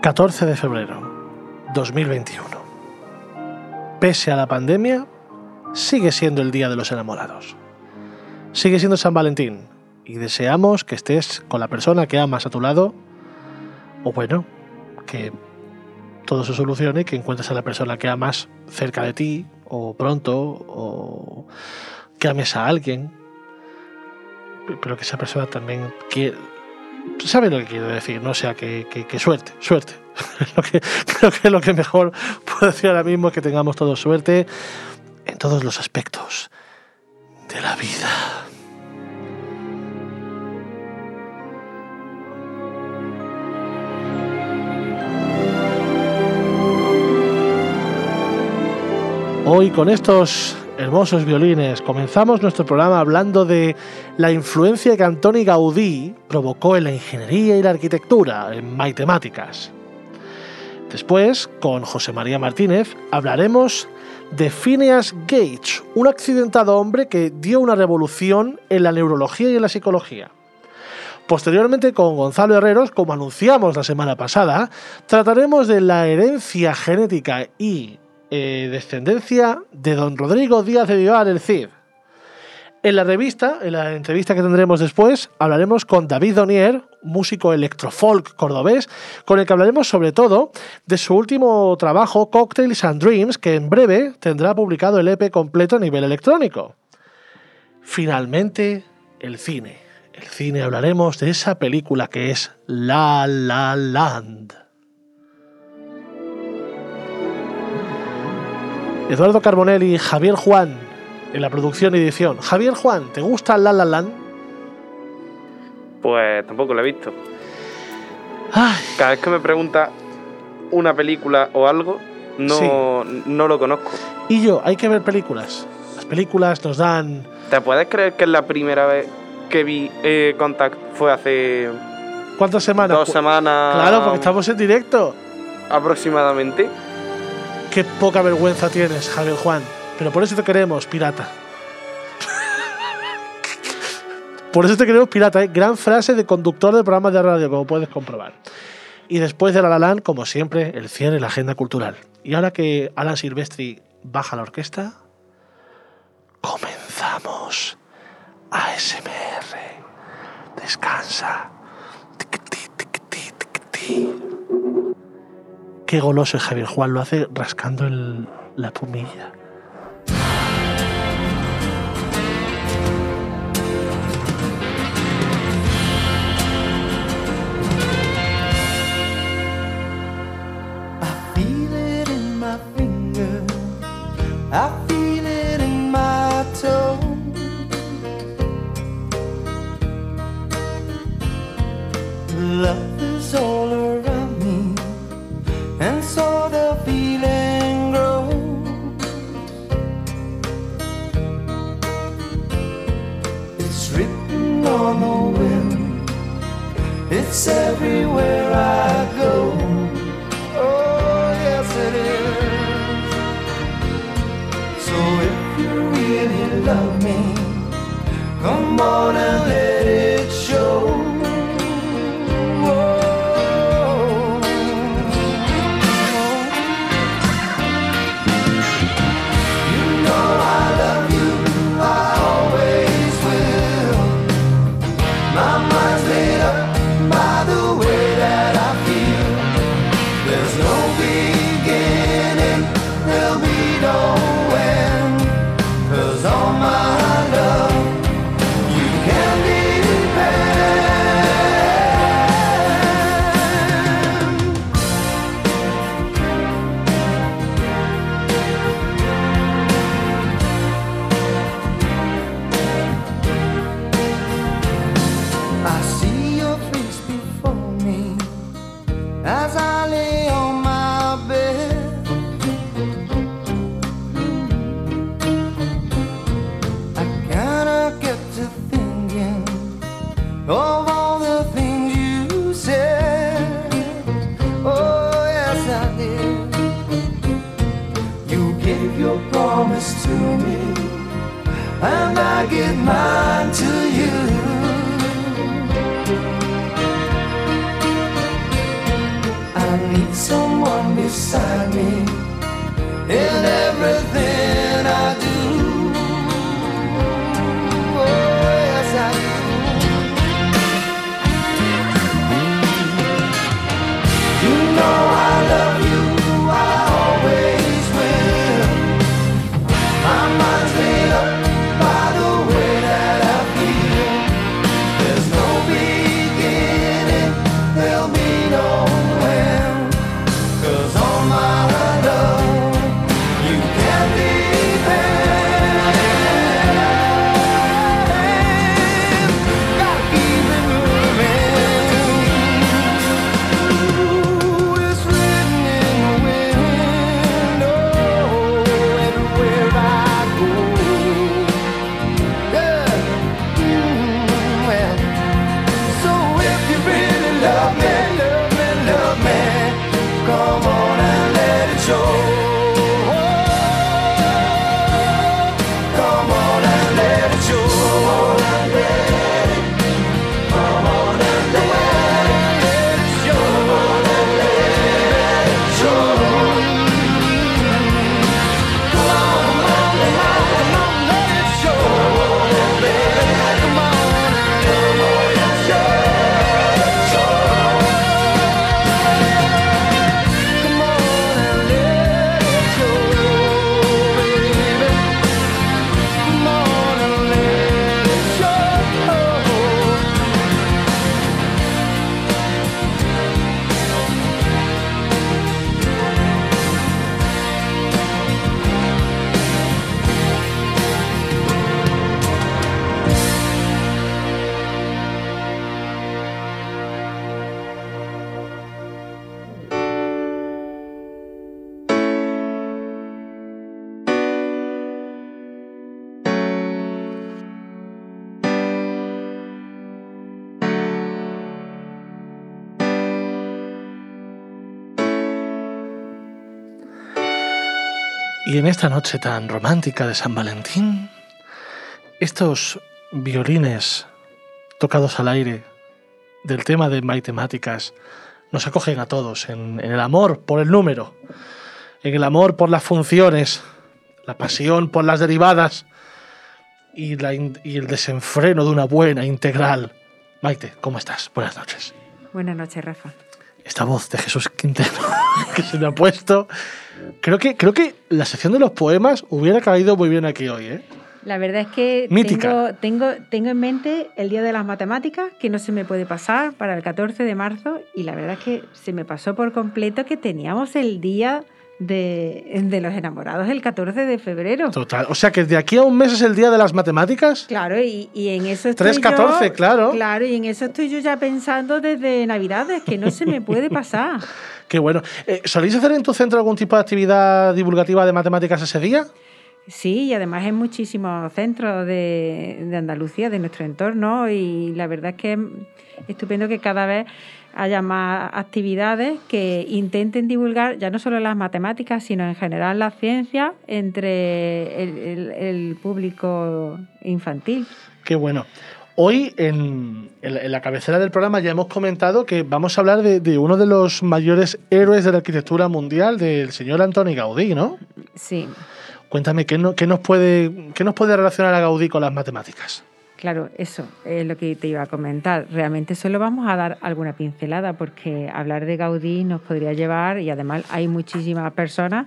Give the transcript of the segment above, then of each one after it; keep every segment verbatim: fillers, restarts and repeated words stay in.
catorce de febrero dos mil veintiuno. Pese a la pandemia, sigue siendo el Día de los Enamorados. Sigue siendo San Valentín y deseamos que estés con la persona que amas a tu lado, o bueno, que todo se solucione y que encuentres a la persona que amas cerca de ti, o pronto, o que ames a alguien, pero que esa persona también quiere, sabe lo que quiero decir, ¿no? O sea, que, que, que suerte, suerte. lo que, creo que lo que mejor puedo decir ahora mismo es que tengamos todos suerte en todos los aspectos de la vida. Hoy con estos hermosos violines comenzamos nuestro programa hablando de la influencia que Antoni Gaudí provocó en la ingeniería y la arquitectura, en matemáticas. Después, con José María Martínez, hablaremos de Phineas Gage, un accidentado hombre que dio una revolución en la neurología y en la psicología. Posteriormente, con Gonzalo Herreros, como anunciamos la semana pasada, trataremos de la herencia genética y eh, descendencia de don Rodrigo Díaz de Vivar, el Cid. En la revista, en la entrevista que tendremos después, hablaremos con David Donier, músico electrofolk cordobés, con el que hablaremos sobre todo de su último trabajo, Cocktails and Dreams, que en breve tendrá publicado el E P completo a nivel electrónico. Finalmente, el cine. El cine, hablaremos de esa película que es La La Land. Eduardo Carbonell y Javier Juan en la producción y edición. Javier Juan, ¿te gusta La La Land? Pues tampoco lo he visto. Ay. Cada vez que me pregunta una película o algo, no, sí. no lo conozco. Y yo, hay que ver películas. Las películas nos dan... ¿Te puedes creer que es la primera vez que vi eh, Contact fue hace... ¿Cuántas semanas? Dos semanas. Claro, porque estamos en directo. Aproximadamente. Qué poca vergüenza tienes, Javier Juan. Pero por eso te queremos, pirata. Por eso te queremos, pirata, ¿eh? Gran frase de conductor de programas de radio, como puedes comprobar. Y después de La La Land, como siempre, el cierre y la agenda cultural. Y ahora que Alan Silvestri baja la orquesta, comenzamos. A S M R. Descansa. Tiquití, tiquití, tiquití. Qué goloso es Javier Juan, lo hace rascando el, la pumilla. I feel it in my toe. Love is all around me, and so the feeling grows. It's written on the wind, it's everywhere I go. Oh, yes it is. So if you really love me, come on and let it show. Whoa. You know I love you, I always will. My mind's made up by the way that I feel. There's no beginning, there'll be no all my love, you can depend. I see your face before me as I lay on my bed. Of all the things you said, oh yes I did. You gave your promise to me, and I give mine to you. I I need someone beside me in everything I do. Oh, yes, I do. You know I love you, I always will. My mind's made up by the way that I feel. There's no beginning, there'll be no end. 'Cause all my love, you can depend. Gotta keep it moving. Ooh, it's written in the wind. Oh, everywhere I go. Yeah. Mm, well, so if you really love me, love me, love me, come on and let it show. Come on and let it show. Come on and let it show. Come on and let it show. Come on and let it show. Come on and let it show. Come on and let it show. Come on and let it show, baby. Come on and let it show. Y en esta noche tan romántica de San Valentín, estos violines tocados al aire del tema de matemáticas nos acogen a todos en, en el amor por el número, en el amor por las funciones, la pasión por las derivadas y, la in- y el desenfreno de una buena integral. Maite, ¿cómo estás? Buenas noches. Buenas noches, Rafa. Esta voz de Jesús Quintero que se me ha puesto. Creo que, creo que la sección de los poemas hubiera caído muy bien aquí hoy, ¿eh? La verdad es que Mítica. tengo, tengo, tengo en mente el Día de las Matemáticas, que no se me puede pasar, para el catorce de marzo, y la verdad es que se me pasó por completo que teníamos el Día de, de los Enamorados el catorce de febrero. Total. O sea que de aquí a un mes es el día de las matemáticas. Claro, y, y en eso estoy tres catorce, yo, claro. Claro, y en eso estoy yo ya pensando desde Navidades, que no se me puede pasar. Qué bueno. Eh, ¿Soléis hacer en tu centro algún tipo de actividad divulgativa de matemáticas ese día? Sí, y además en muchísimos centros de, de Andalucía, de nuestro entorno, y la verdad es que es estupendo que cada vez haya más actividades que intenten divulgar ya no solo las matemáticas, sino en general la ciencia entre el, el, el público infantil. Qué bueno. Hoy, en, en, en la cabecera del programa, ya hemos comentado que vamos a hablar de, de uno de los mayores héroes de la arquitectura mundial, del señor Antoni Gaudí, ¿no? Sí. Cuéntame, ¿qué, no, qué, nos puede, ¿qué nos puede relacionar a Gaudí con las matemáticas? Claro, eso es lo que te iba a comentar. Realmente solo vamos a dar alguna pincelada porque hablar de Gaudí nos podría llevar, y además hay muchísimas personas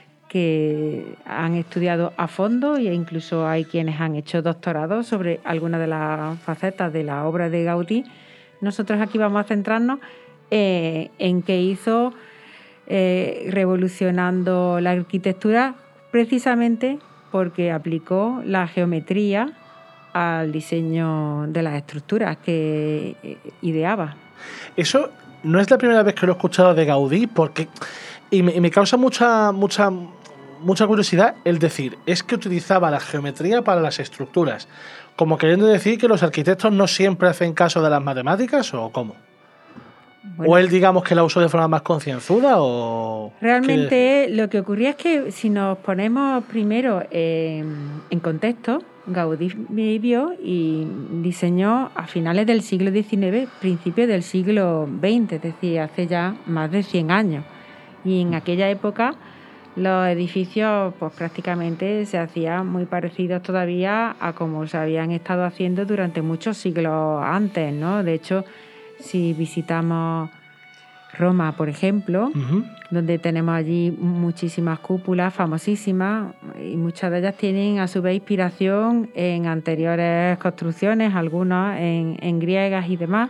que han estudiado a fondo e incluso hay quienes han hecho doctorados sobre algunas de las facetas de la obra de Gaudí. Nosotros aquí vamos a centrarnos eh, en qué hizo eh, revolucionando la arquitectura precisamente porque aplicó la geometría al diseño de las estructuras que ideaba. Eso no es la primera vez que lo he escuchado de Gaudí, porque y me, y me causa mucha, mucha, mucha curiosidad el decir, es que utilizaba la geometría para las estructuras, como queriendo decir que los arquitectos no siempre hacen caso de las matemáticas, ¿o cómo? Bueno, ¿O él, digamos, que la usó de forma más concienzuda? O realmente lo que ocurría es que si nos ponemos primero en, en contexto, Gaudí vivió y diseñó a finales del siglo diecinueve, principios del siglo veinte, es decir, hace ya más de cien años. Y en aquella época los edificios pues prácticamente se hacían muy parecidos todavía a como se habían estado haciendo durante muchos siglos antes, ¿no? De hecho, si visitamos Roma, por ejemplo, Ujú. donde tenemos allí muchísimas cúpulas famosísimas y muchas de ellas tienen a su vez inspiración en anteriores construcciones, algunas en, en griegas y demás,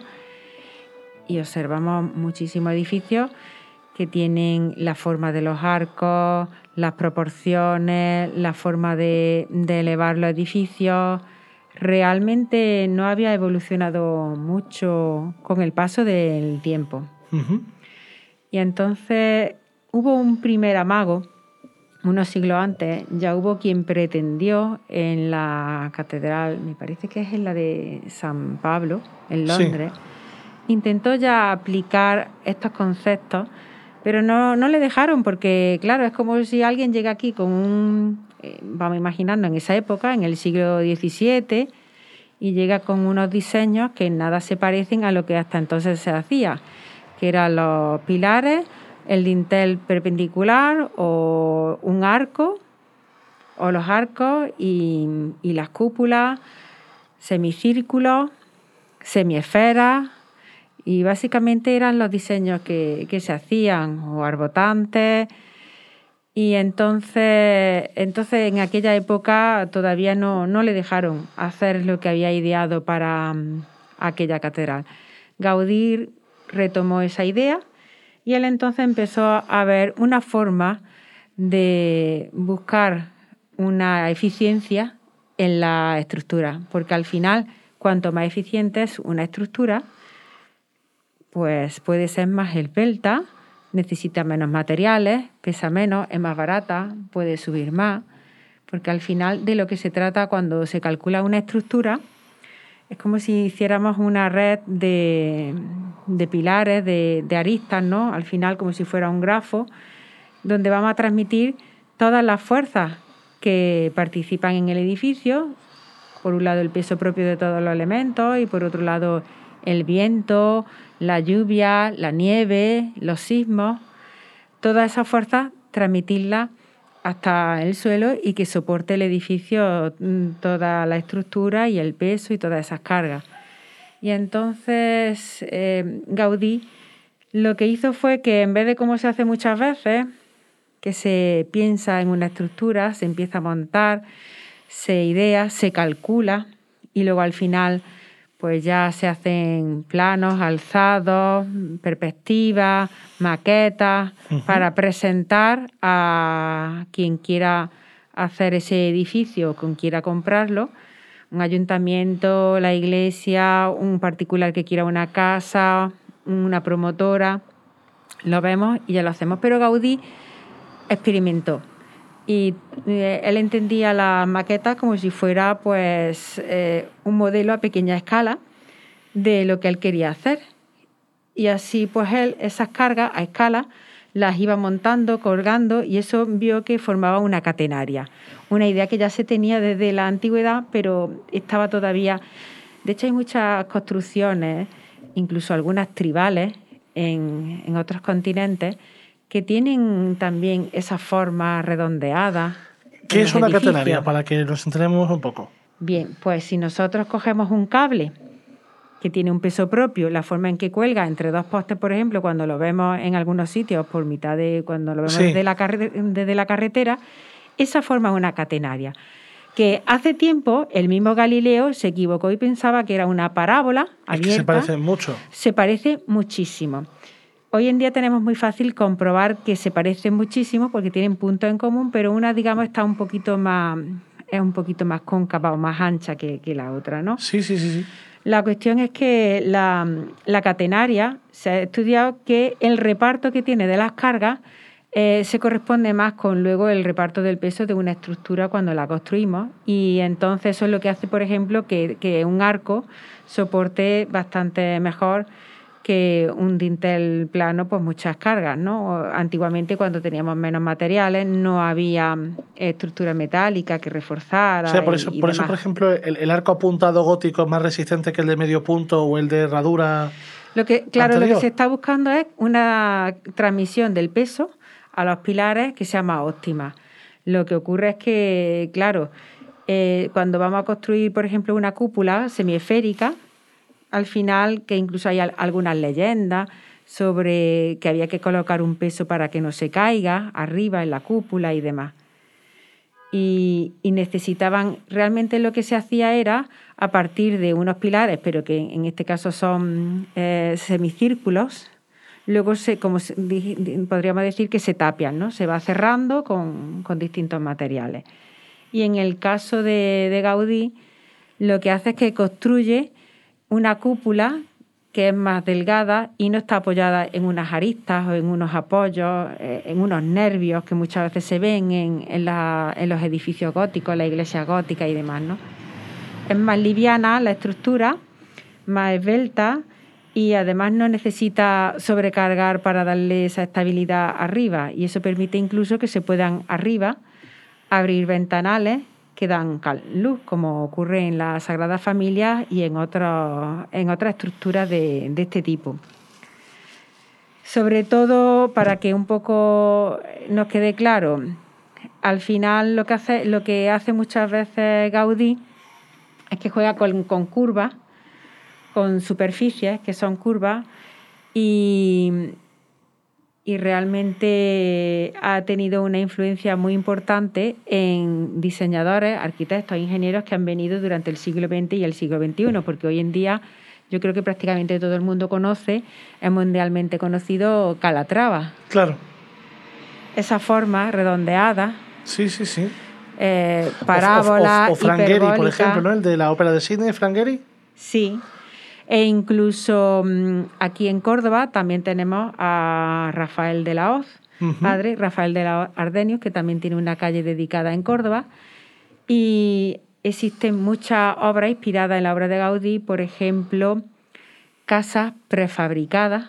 y observamos muchísimos edificios que tienen la forma de los arcos, las proporciones, la forma de, de elevar los edificios. Realmente no había evolucionado mucho con el paso del tiempo. Ujú. Y entonces hubo un primer amago, unos siglos antes, ya hubo quien pretendió en la catedral, me parece que es en la de San Pablo, en Sí. Londres, intentó ya aplicar estos conceptos, pero no, no le dejaron porque, claro, es como si alguien llega aquí con un, eh, vamos imaginando en esa época, en el siglo diecisiete, y llega con unos diseños que en nada se parecen a lo que hasta entonces se hacía, que eran los pilares, el dintel perpendicular o un arco, o los arcos y, y las cúpulas, semicírculos, semiesferas, y básicamente eran los diseños que, que se hacían, o arbotantes. Y entonces, entonces en aquella época todavía no, no le dejaron hacer lo que había ideado para um, aquella catedral. Gaudí retomó esa idea y él entonces empezó a ver una forma de buscar una eficiencia en la estructura, porque al final, cuanto más eficiente es una estructura, pues puede ser más esbelta, necesita menos materiales, pesa menos, es más barata, puede subir más, porque al final de lo que se trata cuando se calcula una estructura es como si hiciéramos una red de, de pilares, de, de aristas, ¿no? Al final como si fuera un grafo, donde vamos a transmitir todas las fuerzas que participan en el edificio, por un lado el peso propio de todos los elementos y por otro lado el viento, la lluvia, la nieve, los sismos, todas esas fuerzas transmitirlas hasta el suelo y que soporte el edificio toda la estructura y el peso y todas esas cargas. Y entonces eh, Gaudí lo que hizo fue que en vez de como se hace muchas veces, que se piensa en una estructura, se empieza a montar, se idea, se calcula y luego al final pues ya se hacen planos, alzados, perspectivas, maquetas, uh-huh. para presentar a quien quiera hacer ese edificio, quien quiera comprarlo, un ayuntamiento, la iglesia, un particular que quiera una casa, una promotora, lo vemos y ya lo hacemos. Pero Gaudí experimentó y eh, él entendía las maquetas como si fuera pues eh, un modelo a pequeña escala de lo que él quería hacer. Y así pues él esas cargas a escala las iba montando, colgando, y eso vio que formaba una catenaria. Una idea que ya se tenía desde la antigüedad, pero estaba todavía... De hecho hay muchas construcciones, incluso algunas tribales en, en otros continentes, que tienen también esa forma redondeada. ¿Qué es una edificios. catenaria? Para que nos enteremos un poco. Bien, pues si nosotros cogemos un cable que tiene un peso propio, la forma en que cuelga entre dos postes, por ejemplo, cuando lo vemos en algunos sitios por mitad de... cuando lo vemos sí. desde, la carre, desde la carretera, esa forma es una catenaria. Que hace tiempo el mismo Galileo se equivocó y pensaba que era una parábola abierta. Es que se parecen mucho. Se parece muchísimo. Hoy en día tenemos muy fácil comprobar que se parecen muchísimo porque tienen puntos en común, pero una, digamos, está un poquito más, es un poquito más cóncava o más ancha que, que la otra, ¿no? Sí, sí, sí, sí. La cuestión es que la, la catenaria, se ha estudiado que el reparto que tiene de las cargas eh, se corresponde más con luego el reparto del peso de una estructura cuando la construimos, y entonces eso es lo que hace, por ejemplo, que, que un arco soporte bastante mejor que un dintel plano, pues muchas cargas, ¿no? Antiguamente, cuando teníamos menos materiales, no había estructura metálica que reforzara. O sea, por eso, y, y por, eso demás. por ejemplo, el, el arco apuntado gótico es más resistente que el de medio punto o el de herradura. Lo que, claro, anterior. lo que se está buscando es una transmisión del peso a los pilares que sea más óptima. Lo que ocurre es que, claro, eh, cuando vamos a construir, por ejemplo, una cúpula semiesférica, al final, que incluso hay al- algunas leyendas sobre que había que colocar un peso para que no se caiga arriba en la cúpula y demás. Y, y necesitaban, realmente lo que se hacía era, a partir de unos pilares, pero que en este caso son eh, semicírculos, luego, se, como se, di- di- podríamos decir que se tapian, ¿no? Se va cerrando con, con distintos materiales. Y en el caso de, de Gaudí, lo que hace es que construye una cúpula que es más delgada y no está apoyada en unas aristas o en unos apoyos, eh, en unos nervios que muchas veces se ven en, en, la, en los edificios góticos, la iglesia gótica y demás, ¿no? Es más liviana la estructura, más esbelta y además no necesita sobrecargar para darle esa estabilidad arriba, y eso permite incluso que se puedan arriba abrir ventanales que dan cal- luz, como ocurre en la Sagrada Familia y en, otros, en otras estructuras de, de este tipo. Sobre todo, para que un poco nos quede claro, al final lo que hace, lo que hace muchas veces Gaudí es que juega con, con curvas, con superficies que son curvas, y, y realmente ha tenido una influencia muy importante en diseñadores, arquitectos, ingenieros que han venido durante el siglo veinte y el siglo veintiuno, porque hoy en día yo creo que prácticamente todo el mundo conoce, es mundialmente conocido Calatrava. Claro. Esa forma redondeada, Sí, sí, sí. eh, O- o- parábola, o, o Frank Gehry, por hiperbólica. ejemplo, ¿no? El de la ópera de Sydney, Frank Gehry. Sí, e incluso mm, aquí en Córdoba también tenemos a Rafael de la Hoz, Ujú. padre, Rafael de la Hoz Ardenius, que también tiene una calle dedicada en Córdoba. Y existen muchas obras inspiradas en la obra de Gaudí, por ejemplo, casas prefabricadas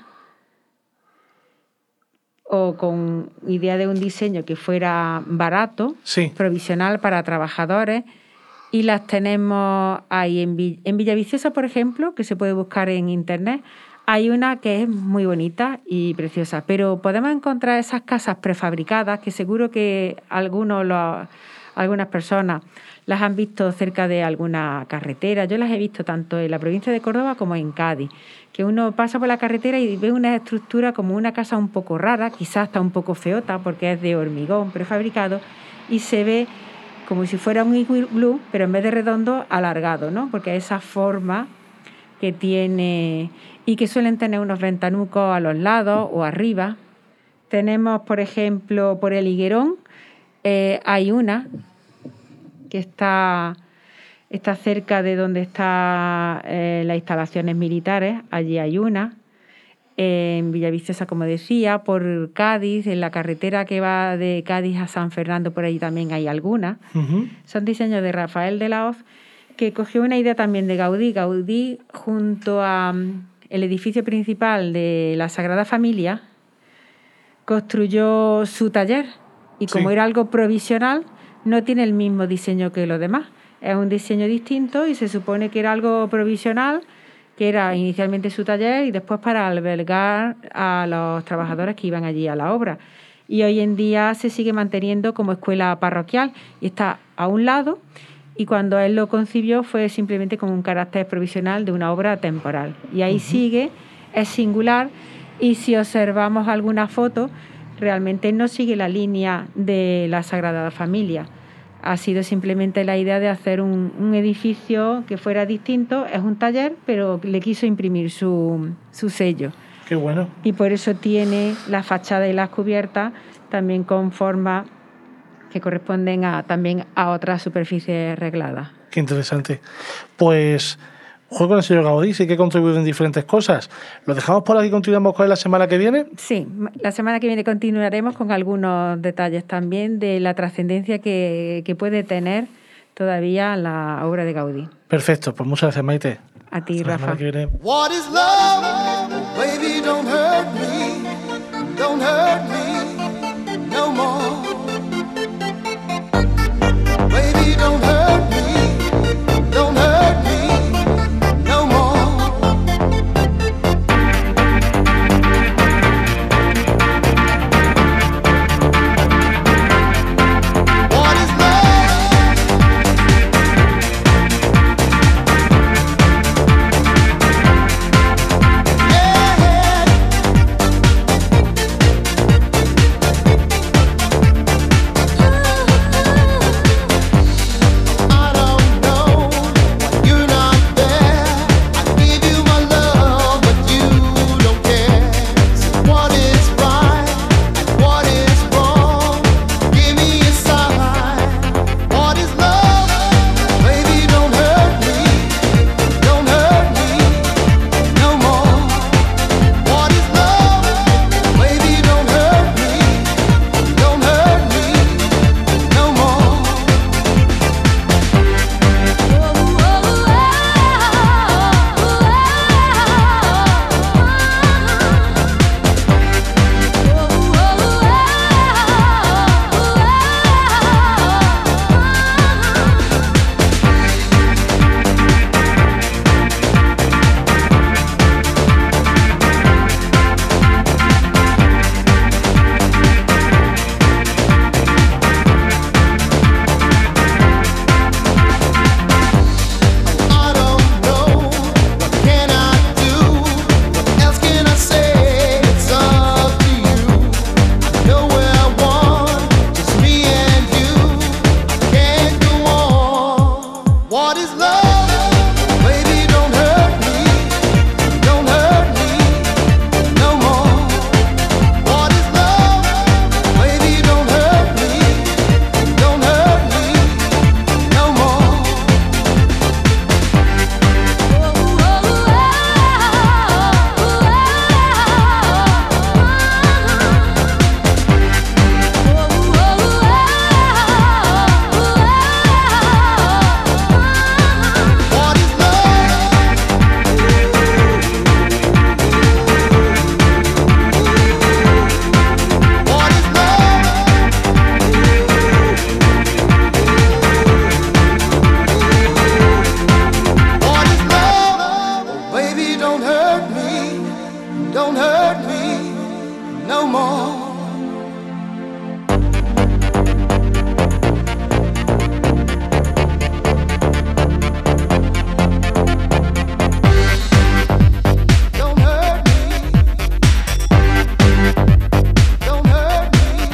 o con idea de un diseño que fuera barato, Sí. provisional para trabajadores, y las tenemos ahí en, Vi- en Villaviciosa, por ejemplo, que se puede buscar en internet. Hay una que es muy bonita y preciosa, pero podemos encontrar esas casas prefabricadas que seguro que algunos los- algunas personas las han visto cerca de alguna carretera. Yo las he visto tanto en la provincia de Córdoba como en Cádiz, que uno pasa por la carretera y ve una estructura como una casa un poco rara, quizás está un poco feota porque es de hormigón prefabricado, y se ve como si fuera un iglú, pero en vez de redondo, alargado, ¿no? Porque esa forma que tiene, y que suelen tener unos ventanucos a los lados o arriba. Tenemos, por ejemplo, por el Higuerón, eh, hay una que está, está cerca de donde están eh, las instalaciones militares, allí hay una. En Villaviciosa, como decía, por Cádiz, en la carretera que va de Cádiz a San Fernando, por allí también hay alguna. Ujú. Son diseños de Rafael de la Hoz, que cogió una idea también de Gaudí. Gaudí, junto a mm, el edificio principal de la Sagrada Familia, construyó su taller, y como Sí. era algo provisional, no tiene el mismo diseño que los demás. Es un diseño distinto y se supone que era algo provisional, que era inicialmente su taller y después para albergar a los trabajadores que iban allí a la obra. Y hoy en día se sigue manteniendo como escuela parroquial y está a un lado, y cuando él lo concibió fue simplemente como un carácter provisional de una obra temporal. Y ahí sigue, es singular, y si observamos alguna foto, realmente no sigue la línea de la Sagrada Familia. Ha sido simplemente la idea de hacer un, un edificio que fuera distinto. Es un taller, pero le quiso imprimir su, su sello. Qué bueno. Y por eso tiene la fachada y las cubiertas también con formas que corresponden a, también a otras superficies regladas. Qué interesante. Pues juego con el señor Gaudí, sí que contribuye en diferentes cosas. ¿Lo dejamos por aquí y continuamos con él la semana que viene? Sí, la semana que viene continuaremos con algunos detalles también de la trascendencia que, que puede tener todavía la obra de Gaudí. Perfecto, pues muchas gracias, Maite. A ti, Hasta la Rafa. semana que viene. What is love? Baby, don't hurt me. Don't hurt me no more. Baby, don't hurt me. Don't hurt me no more. What is love? Yeah. I don't know why you're not there. I give you my love, but you don't care. So what is right and what is wrong? Give me a sign. What is love? Baby, don't hurt me. Don't hurt me no more. What is love? Baby, don't hurt me. Don't hurt me no more. I don't know, what can I do? What else can I say? It's up to you. I know where one, just me and you. I can't go on. What is love? Baby, don't hurt me. Don't hurt me no more. What is love? Baby, don't hurt me. Don't hurt me no more. What is love? What is love? What is love? Oh, baby, don't hurt me. Don't hurt me no more. Don't hurt me. Don't hurt me.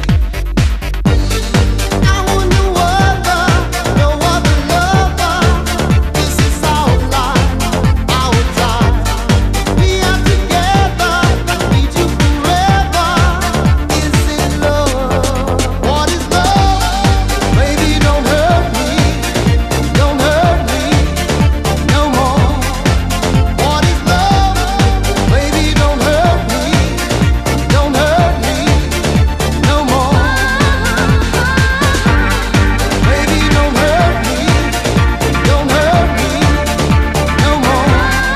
I want no other, no other lover. This is our life, our time. We are together, need you forever. Is it love? What is love? Baby, don't hurt me. Don't hurt me no more. What is love? Baby, don't hurt me. Don't hurt me no more. Baby, don't hurt me. Don't hurt me no more.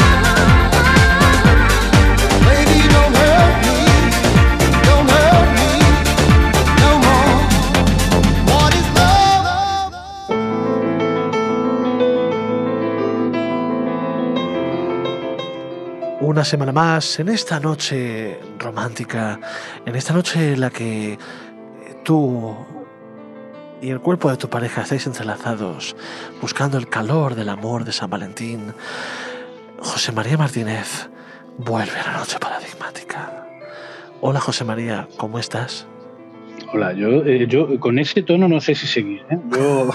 Baby, don't hurt me. Don't hurt me no more. What is love? Una semana más en esta noche romántica, en esta noche en la que tú y el cuerpo de tu pareja estáis entrelazados, buscando el calor del amor de San Valentín. José María Martínez vuelve a la noche paradigmática. Hola José María, ¿cómo estás? Hola, yo, eh, yo con ese tono no sé si seguir, ¿eh? Yo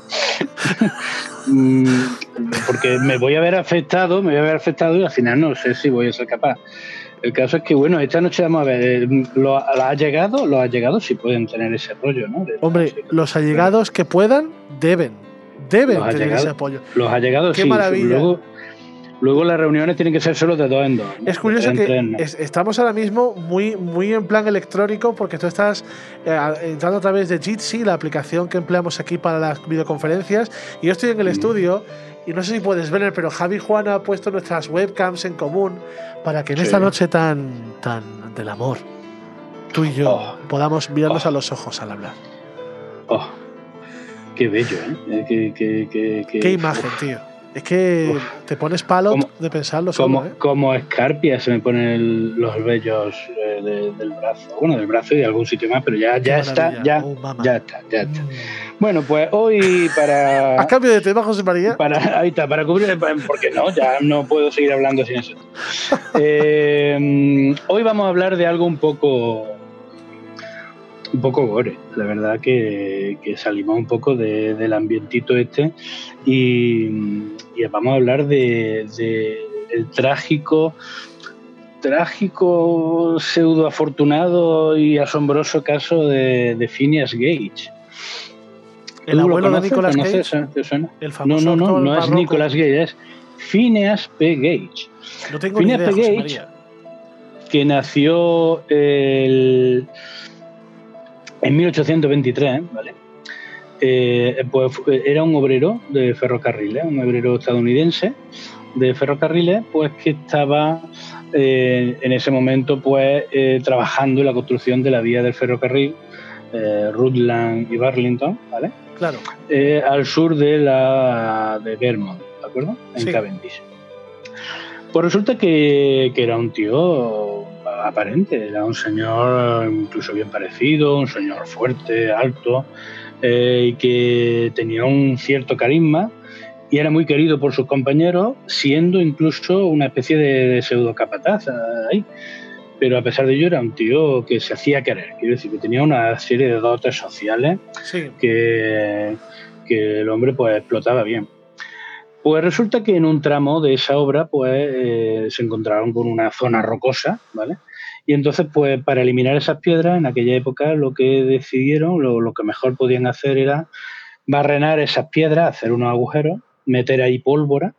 mm, porque me voy a ver afectado, me voy a ver afectado y al final no sé si voy a ser capaz. El caso es que, bueno, esta noche vamos a ver, los allegados, los allegados sí pueden tener ese rollo, ¿no? De- Hombre, los allegados que puedan deben, deben Los tener allegados- ese apoyo. Los allegados Qué sí. maravilla. Luego, Luego las reuniones tienen que ser solo de dos en dos, ¿no? Es curioso en que tres, no. es, estamos ahora mismo muy, muy en plan electrónico porque tú estás eh, entrando a través de Jitsi, la aplicación que empleamos aquí para las videoconferencias, y yo estoy en el mm. estudio y no sé si puedes ver, pero Javi y Juan ha puesto nuestras webcams en común para que en sí. esta noche tan, tan del amor, tú y yo oh. podamos mirarnos oh. a los ojos al hablar. Oh, qué bello, ¿eh? Qué, qué, qué, qué, qué imagen, uf. tío. Es que uf. te pones palo como, de pensarlo solo, como, ¿eh? Como escarpia se me ponen los vellos eh, de, del brazo. Bueno, del brazo y de algún sitio más, pero ya, ya está, ya, oh, ya está, ya está. Mm. Bueno, pues hoy para... A cambio de tema, José María. Para, ahí está, para cubrir... Porque no, ya no puedo seguir hablando sin eso. eh, hoy vamos a hablar de algo un poco... un poco gore, la verdad que, que salimos un poco de, del ambientito este y, y vamos a hablar de, de el trágico trágico pseudo afortunado y asombroso caso de, de Phineas Gage. El abuelo de Nicolas Gage. ¿Te suena? El famoso no, no, no, no es Nicolas Gage, es Phineas P. Gage. No tengo Phineas ni idea, P. José Gage, María. Que nació el en mil ochocientos veintitrés, ¿vale? Eh, pues era un obrero de ferrocarriles, un obrero estadounidense de ferrocarriles, pues que estaba eh, en ese momento pues eh, trabajando en la construcción de la vía del ferrocarril eh, Rutland y Burlington, ¿vale? Claro. Eh, al sur de la de Vermont, ¿de acuerdo? En sí. Cavendish. Pues resulta que, que era un tío aparente, era un señor incluso bien parecido, un señor fuerte, alto, eh, y que tenía un cierto carisma y era muy querido por sus compañeros, siendo incluso una especie de, de pseudo capataz ahí. Pero a pesar de ello era un tío que se hacía querer, quiero decir, que tenía una serie de dotes sociales sí. que, que el hombre pues explotaba bien. Pues resulta que en un tramo de esa obra pues eh, se encontraron con una zona rocosa, ¿vale? Y entonces pues para eliminar esas piedras en aquella época lo que decidieron, lo, lo que mejor podían hacer era barrenar esas piedras, hacer unos agujeros, meter ahí pólvora,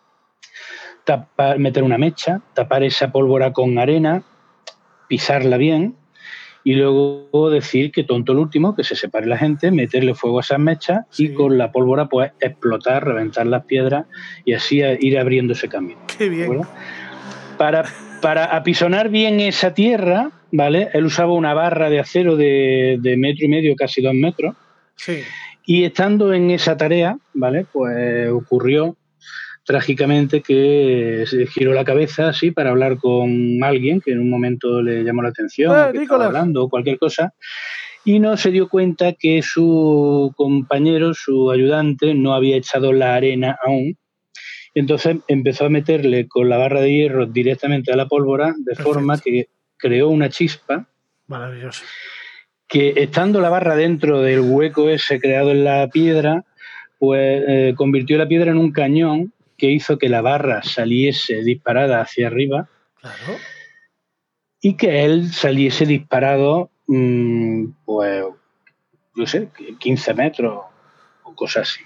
tapar, meter una mecha, tapar esa pólvora con arena, pisarla bien y luego decir que tonto el último, que se separe la gente, meterle fuego a esas mechas sí. y con la pólvora pues explotar, reventar las piedras y así ir abriendo ese camino. ¡Qué bien! ¿Verdad? Para, para apisonar bien esa tierra, ¿vale? Él usaba una barra de acero de, de metro y medio, casi dos metros. Sí. Y estando en esa tarea, ¿vale? Pues ocurrió trágicamente que se giró la cabeza así para hablar con alguien que en un momento le llamó la atención, eh, que estaba hablando o cualquier cosa, y no se dio cuenta que su compañero, su ayudante, no había echado la arena aún. Entonces empezó a meterle con la barra de hierro directamente a la pólvora, de Perfecto. Forma que creó una chispa. Maravilloso. Que estando la barra dentro del hueco ese creado en la piedra, pues eh, convirtió la piedra en un cañón que hizo que la barra saliese disparada hacia arriba. Claro. Y que él saliese disparado, mmm, pues, no sé, quince metros o cosas así.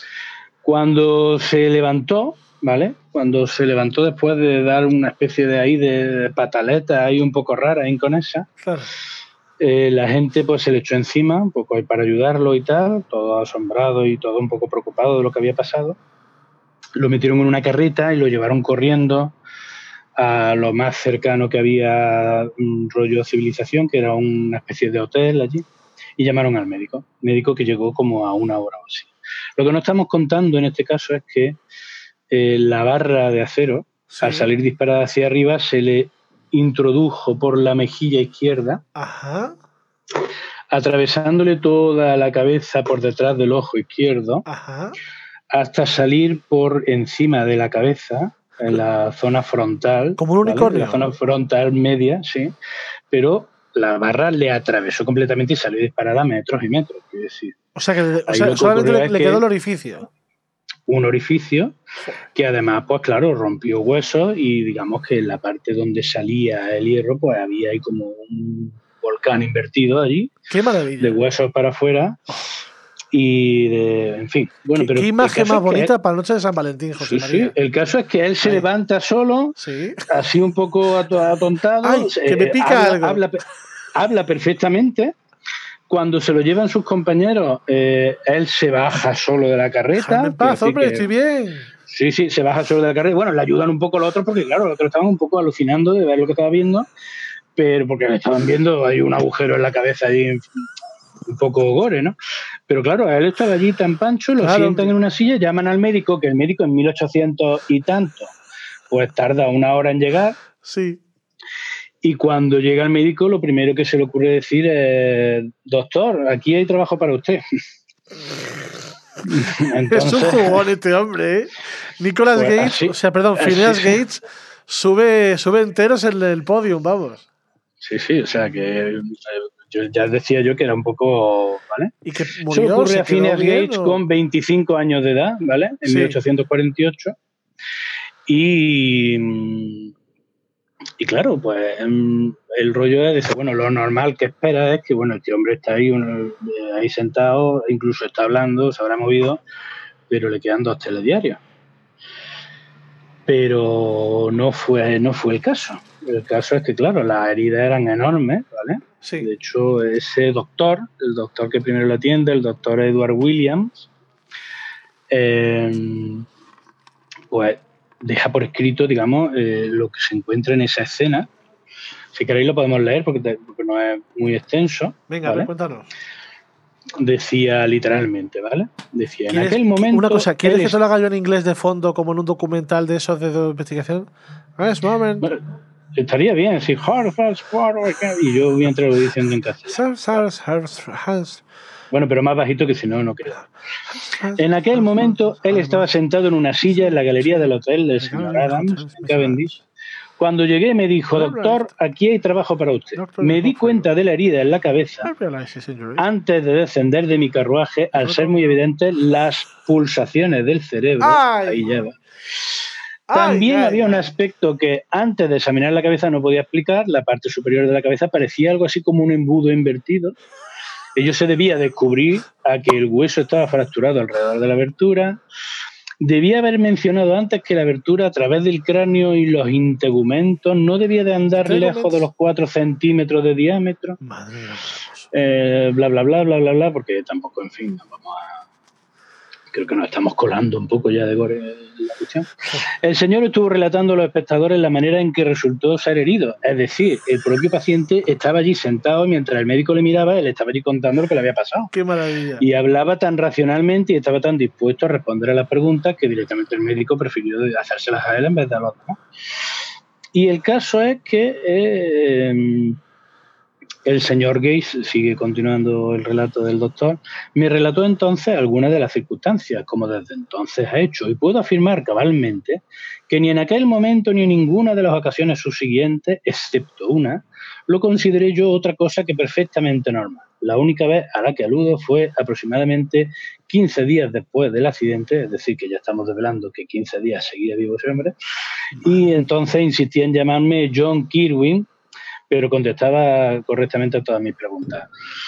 Cuando se levantó, ¿vale? Cuando se levantó después de dar una especie de ahí de pataleta ahí un poco rara, inconesa, claro. eh, la gente pues se le echó encima un poco para ayudarlo y tal, todo asombrado y todo un poco preocupado de lo que había pasado. Lo metieron en una carreta y lo llevaron corriendo a lo más cercano que había, un rollo civilización, que era una especie de hotel allí, y llamaron al médico, médico que llegó como a una hora o así. Lo que no estamos contando en este caso es que eh, la barra de acero, sí. al salir disparada hacia arriba, se le introdujo por la mejilla izquierda, Ajá. atravesándole toda la cabeza por detrás del ojo izquierdo, Ajá. hasta salir por encima de la cabeza, en la zona frontal. Como un unicornio. ¿vale? La zona frontal media, sí. Pero la barra le atravesó completamente y salió disparada metros y metros. Quiero decir. O sea, que, o sea que solamente le, le quedó el orificio. Un orificio que además, pues claro, rompió huesos y digamos que en la parte donde salía el hierro, pues había ahí como un volcán invertido allí. ¡Qué maravilla! De huesos para afuera. y de, en fin. Bueno, ¿Qué, pero qué imagen más es bonita él, para la noche de San Valentín, José sí, María? Sí, el caso es que él se Ay. levanta solo, Sí. así un poco atontado, Ay, que me pica habla, algo. Habla, habla perfectamente. Cuando se lo llevan sus compañeros, eh, él se baja solo de la carreta. Déjame en paz, hombre, que... estoy bien. Sí, sí, se baja solo de la carreta. Bueno, le ayudan un poco los otros porque, claro, los otros estaban un poco alucinando de ver lo que estaba viendo, pero porque le estaban viendo, hay un agujero en la cabeza ahí, un poco gore, ¿no? Pero claro, él estaba allí tan pancho, lo Claro. sientan en una silla, llaman al médico, que el médico en mil ochocientos y tanto, pues tarda una hora en llegar. Sí. Y cuando llega el médico, lo primero que se le ocurre decir es: doctor, aquí hay trabajo para usted. Entonces, es un jugón este hombre, ¿eh? Nicolas pues Gates, así, o sea, perdón, Phineas Gates sube, sube enteros en el podium, vamos. Sí, sí, o sea que yo ya decía yo que era un poco, ¿vale? Y que murió, se ocurre se a Phineas Gates o... con veinticinco años de edad, ¿vale? En sí. mil ochocientos cuarenta y ocho. Y... Y claro, pues el rollo es decir, bueno, lo normal que espera es que, bueno, este hombre está ahí, uno, ahí sentado, incluso está hablando, se habrá movido, pero le quedan dos telediarios. Pero no fue, no fue el caso. El caso es que, claro, las heridas eran enormes, ¿vale? Sí. De hecho, ese doctor, el doctor que primero lo atiende, el doctor Edward Williams, eh, pues deja por escrito, digamos, eh, lo que se encuentra en esa escena. Si queréis lo podemos leer porque, te, porque no es muy extenso. Venga, ¿vale? a ver, cuéntanos. Decía literalmente, ¿vale? Decía, en aquel momento... Una cosa, ¿quieres que es... te lo haga yo en inglés de fondo como en un documental de esos de, de investigación? Yes, moment. Bueno, estaría bien, si... Y yo voy a entrar diciendo en castellano. Bueno, pero más bajito que si no, no queda. En aquel momento, él estaba sentado en una silla en la galería del hotel del señor Adams, en Cavendish. Cuando llegué me dijo, doctor, aquí hay trabajo para usted. Me di cuenta de la herida en la cabeza antes de descender de mi carruaje al ser muy evidentes las pulsaciones del cerebro. Ahí lleva. También había un aspecto que antes de examinar la cabeza no podía explicar. La parte superior de la cabeza parecía algo así como un embudo invertido. Ello se debía descubrir a que el hueso estaba fracturado alrededor de la abertura. Debía haber mencionado antes que la abertura a través del cráneo y los integumentos no debía de andar lejos de los cuatro centímetros de diámetro. Madre mía. Eh, bla, bla, bla, bla, bla, bla, porque tampoco, en fin, no vamos a... Creo que nos estamos colando un poco ya de gore la cuestión. El señor estuvo relatando a los espectadores la manera en que resultó ser herido. Es decir, el propio paciente estaba allí sentado mientras el médico le miraba, él estaba allí contando lo que le había pasado. ¡Qué maravilla! Y hablaba tan racionalmente y estaba tan dispuesto a responder a las preguntas que directamente el médico prefirió hacérselas a él en vez de a los demás. Y el caso es que... Eh, El señor Gates, sigue continuando el relato del doctor, me relató entonces algunas de las circunstancias, como desde entonces ha hecho, y puedo afirmar cabalmente que ni en aquel momento ni en ninguna de las ocasiones subsiguientes, excepto una, lo consideré yo otra cosa que perfectamente normal. La única vez a la que aludo fue aproximadamente quince días después del accidente, es decir, que ya estamos desvelando que quince días seguía vivo ese hombre, y entonces insistí en llamarme John Kirwin, pero contestaba correctamente a todas mis preguntas.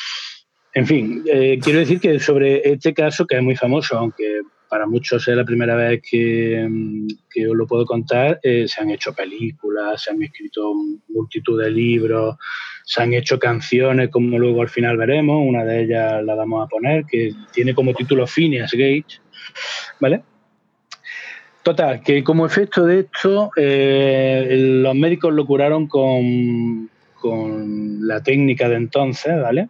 En fin, eh, quiero decir que sobre este caso, que es muy famoso, aunque para muchos es la primera vez que, que os lo puedo contar, eh, se han hecho películas, se han escrito multitud de libros, se han hecho canciones, como luego al final veremos, una de ellas la vamos a poner, que tiene como título Phineas Gates, ¿vale? Total, que como efecto de esto, eh, los médicos lo curaron con, con la técnica de entonces, ¿vale?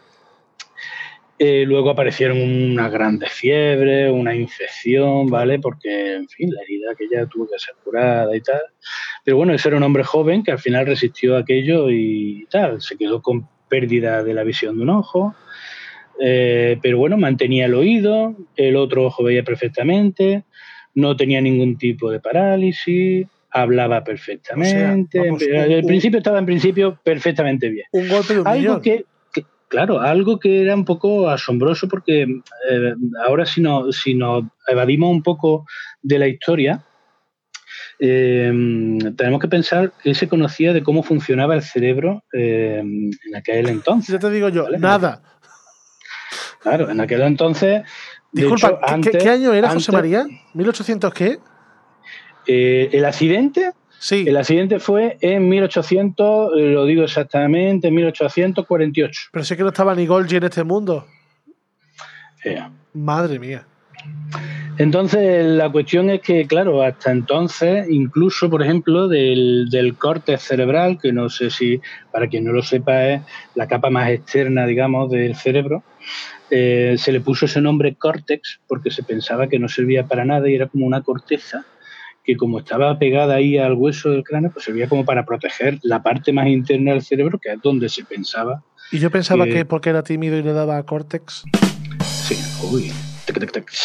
Eh, luego aparecieron unas grandes fiebres, una infección, ¿vale? Porque, en fin, la herida que ya tuvo que ser curada y tal. Pero bueno, ese era un hombre joven que al final resistió aquello y tal. Se quedó con pérdida de la visión de un ojo. Eh, pero bueno, mantenía el oído, el otro ojo veía perfectamente. No tenía ningún tipo de parálisis, hablaba perfectamente. O sea, vamos, el un, principio estaba en principio perfectamente bien. Un golpe de un algo que, que, claro, algo que era un poco asombroso porque eh, ahora si, no, si nos evadimos un poco de la historia, eh, tenemos que pensar que se conocía de cómo funcionaba el cerebro eh, en aquel entonces. Ya te digo yo, ¿vale? Nada. Claro, en aquel entonces... Disculpa, hecho, ¿qué, antes, ¿qué año era, antes, José María? ¿mil ochocientos qué? Eh, el accidente... Sí. El accidente fue en mil ochocientos, lo digo exactamente, en mil ochocientos cuarenta y ocho. Pero sé que no estaba ni Golgi en este mundo. Eh. Madre mía. Entonces, la cuestión es que, claro, hasta entonces, incluso, por ejemplo, del, del córtex cerebral, que no sé si, para quien no lo sepa, es la capa más externa, digamos, del cerebro, eh, se le puso ese nombre córtex porque se pensaba que no servía para nada y era como una corteza que, como estaba pegada ahí al hueso del cráneo, pues servía como para proteger la parte más interna del cerebro, que es donde se pensaba. Y yo pensaba que, que porque era tímido y le daba córtex. Sí, uy. Tic, tic, tic.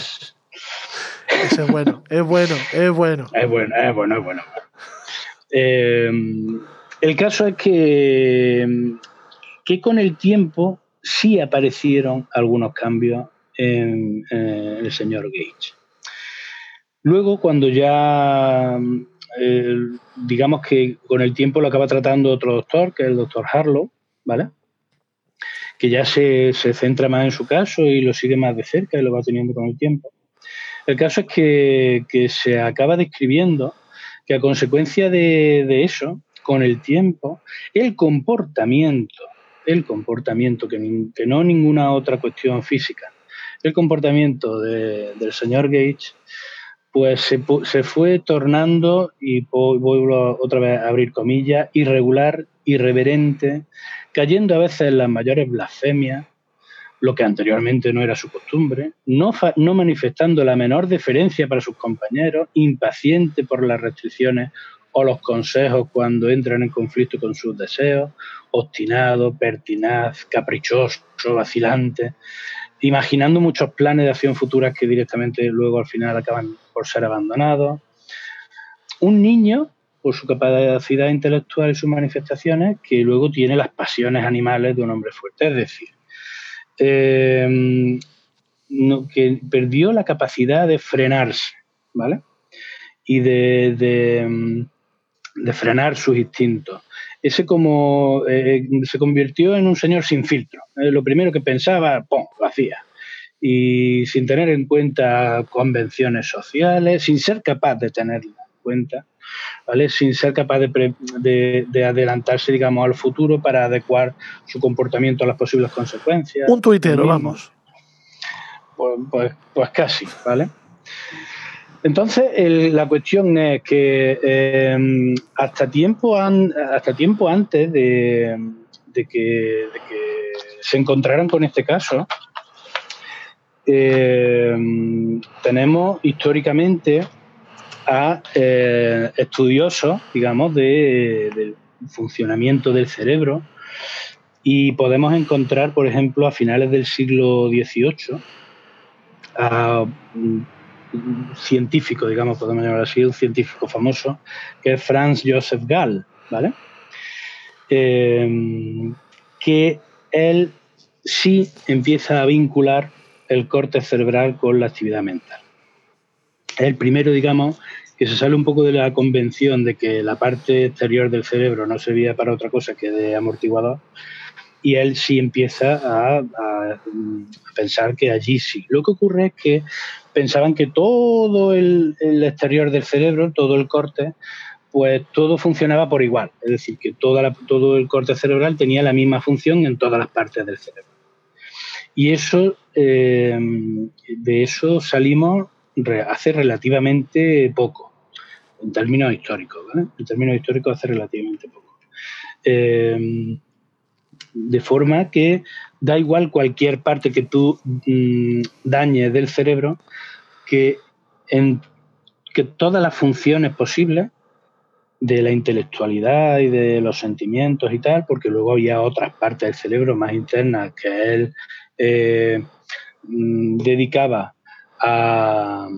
Ese es bueno, es bueno, es bueno. Es bueno, es bueno, es bueno. Eh, el caso es que, que con el tiempo sí aparecieron algunos cambios en, en el señor Gage. Luego, cuando ya, eh, digamos que con el tiempo lo acaba tratando otro doctor, que es el doctor Harlow, ¿vale? Que ya se, se centra más en su caso y lo sigue más de cerca y lo va teniendo con el tiempo. El caso es que, que se acaba describiendo que a consecuencia de, de eso, con el tiempo, el comportamiento, el comportamiento, que, que no ninguna otra cuestión física, el comportamiento de, del señor Gage, pues se, se fue tornando, y vuelvo otra vez a abrir comillas, irregular, irreverente, cayendo a veces en las mayores blasfemias, lo que anteriormente no era su costumbre, no, fa, no manifestando la menor deferencia para sus compañeros, impaciente por las restricciones o los consejos cuando entran en conflicto con sus deseos, obstinado, pertinaz, caprichoso, vacilante, imaginando muchos planes de acción futuras que directamente luego al final acaban por ser abandonados. Un niño, por su capacidad intelectual y sus manifestaciones, que luego tiene las pasiones animales de un hombre fuerte, es decir, eh, no, que perdió la capacidad de frenarse, ¿vale? Y de, de, de frenar sus instintos. Ese como eh, se convirtió en un señor sin filtro. Eh, lo primero que pensaba, ¡pum!, lo hacía. Y sin tener en cuenta convenciones sociales, sin ser capaz de tenerlas en cuenta, ¿vale? Sin ser capaz de, pre, de, de adelantarse, digamos, al futuro para adecuar su comportamiento a las posibles consecuencias. Un tuitero, vamos. Pues, pues, pues casi, ¿vale? Entonces, el, la cuestión es que eh, hasta, tiempo an, hasta tiempo antes de, de, que, de que se encontraran con este caso, eh, tenemos históricamente a eh, estudiosos, digamos, de, del funcionamiento del cerebro, y podemos encontrar, por ejemplo, a finales del siglo dieciocho, a un científico, digamos, podemos llamarlo así, un científico famoso, que es Franz Joseph Gall, ¿vale? Eh, que él sí empieza a vincular el córtex cerebral con la actividad mental. Es el primero, digamos, que se sale un poco de la convención de que la parte exterior del cerebro no servía para otra cosa que de amortiguador, y él sí empieza a, a, a pensar que allí sí. Lo que ocurre es que pensaban que todo el, el exterior del cerebro, todo el córtex, pues todo funcionaba por igual. Es decir, que toda la, todo el córtex cerebral tenía la misma función en todas las partes del cerebro. Y eso, eh, de eso salimos hace relativamente poco, en términos históricos, ¿vale? En términos históricos hace relativamente poco. Eh, de forma que da igual cualquier parte que tú mmm, dañes del cerebro, que, en, que todas las funciones posibles de la intelectualidad y de los sentimientos y tal, porque luego había otras partes del cerebro más internas que él eh, dedicaba a,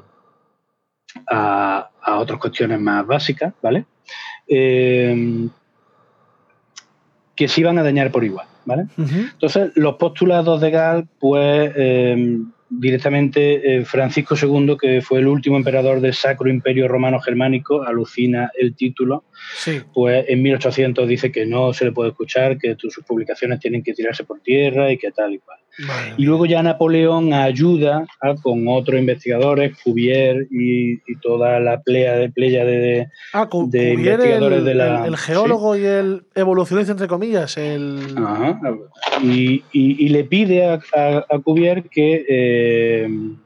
a, a otras cuestiones más básicas, ¿vale? Eh, que se iban a dañar por igual, ¿vale? Uh-huh. Entonces, los postulados de Gall, pues, eh, directamente eh, Francisco segundo, que fue el último emperador del Sacro Imperio Romano Germánico, alucina el título, sí. Pues en mil ochocientos dice que no se le puede escuchar, que sus publicaciones tienen que tirarse por tierra y que tal y cual. Vale. Y luego ya Napoleón ayuda a, con otros investigadores, Cuvier y, y toda la playa de, playa de, de, ah, cu de Cuvier investigadores el, de la... el, el geólogo ¿sí? y el evolucionista, entre comillas. El... Ajá. Y, y, y le pide a, a, a Cuvier que, eh,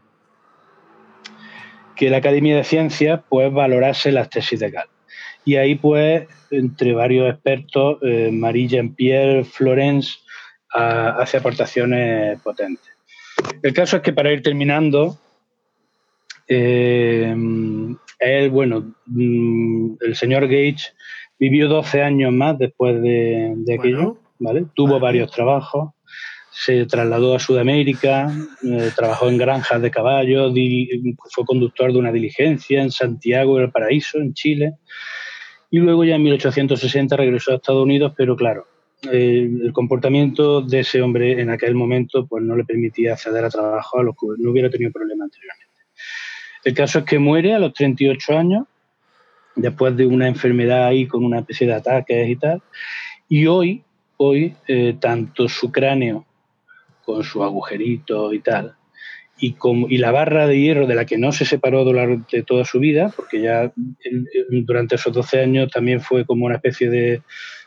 que la Academia de Ciencias pues, valorase las tesis de Gall. Y ahí, pues, entre varios expertos, eh, Marie Jean-Pierre Florence a, hace aportaciones potentes. El caso es que, para ir terminando, eh, él, bueno, el señor Gage vivió doce años más después de, de aquello, bueno, ¿vale? Tuvo vale. varios trabajos, se trasladó a Sudamérica, eh, trabajó en granjas de caballos, fue conductor de una diligencia en Santiago del Paraíso, en Chile. Y luego ya en mil ochocientos sesenta regresó a Estados Unidos, pero claro, eh, el comportamiento de ese hombre en aquel momento pues no le permitía acceder a trabajo a los que no hubiera tenido problema anteriormente. El caso es que muere a los treinta y ocho años, después de una enfermedad ahí con una especie de ataques y tal, y hoy, hoy eh, tanto su cráneo con sus agujeritos y tal, Y, con, y la barra de hierro de la que no se separó durante toda su vida, porque ya durante esos doce años también fue como una especie de...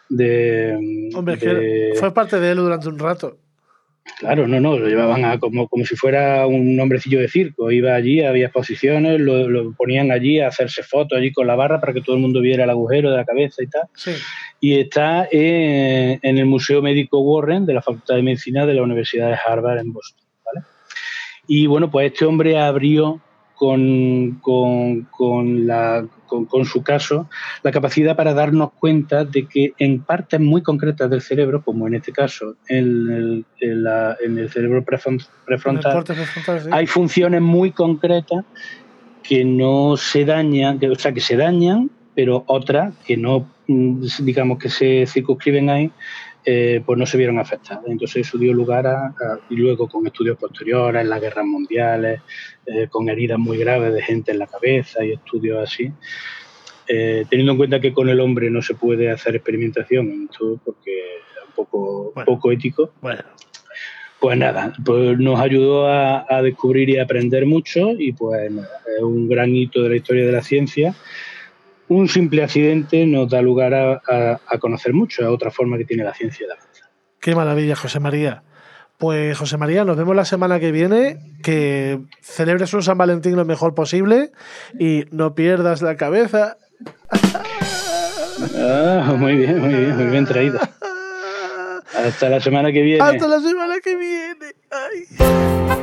de Hombre, de, que fue parte de él durante un rato. Claro, no, no, lo llevaban a como, como si fuera un hombrecillo de circo. Iba allí, había exposiciones, lo, lo ponían allí a hacerse fotos allí con la barra para que todo el mundo viera el agujero de la cabeza y tal. Sí. Y está en, en el Museo Médico Warren de la Facultad de Medicina de la Universidad de Harvard en Boston, ¿vale? Y bueno, pues este hombre abrió con, con, con, la, con, con su caso la capacidad para darnos cuenta de que en partes muy concretas del cerebro, como en este caso en el, en la, en el cerebro prefrontal, En el prefrontal, sí. hay funciones muy concretas que no se dañan, que, o sea, que se dañan, pero otras que no, digamos, que se circunscriben ahí, Eh, pues no se vieron afectadas. Entonces eso dio lugar a, a y luego con estudios posteriores en las guerras mundiales, eh, con heridas muy graves de gente en la cabeza y estudios así, eh, teniendo en cuenta que con el hombre no se puede hacer experimentación en esto porque es un poco, bueno, poco ético. Bueno. Pues nada, pues nos ayudó a, a descubrir y a aprender mucho y pues nada, es un gran hito de la historia de la ciencia. Un simple accidente nos da lugar a, a, a conocer mucho, es otra forma que tiene la ciencia de avanzar. Qué maravilla, José María. Pues José María, nos vemos la semana que viene, que celebres un San Valentín lo mejor posible y no pierdas la cabeza. Ah, muy bien, muy bien, muy bien traído. Hasta la semana que viene. Hasta la semana que viene. Ay.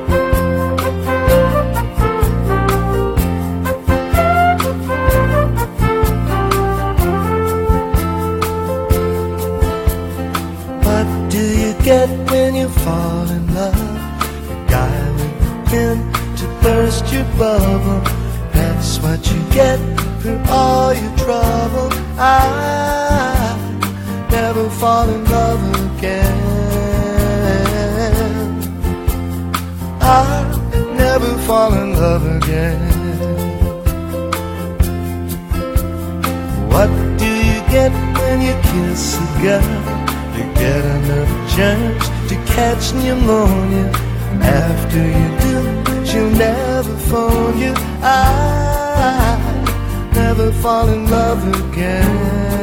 Get when you fall in love, a guy with a pen to burst your bubble. That's what you get for all your trouble. I never fall in love again. I never fall in love again. What do you get when you kiss a girl? You get enough chance to catch pneumonia. After you do, she'll never phone you. I never fall in love again.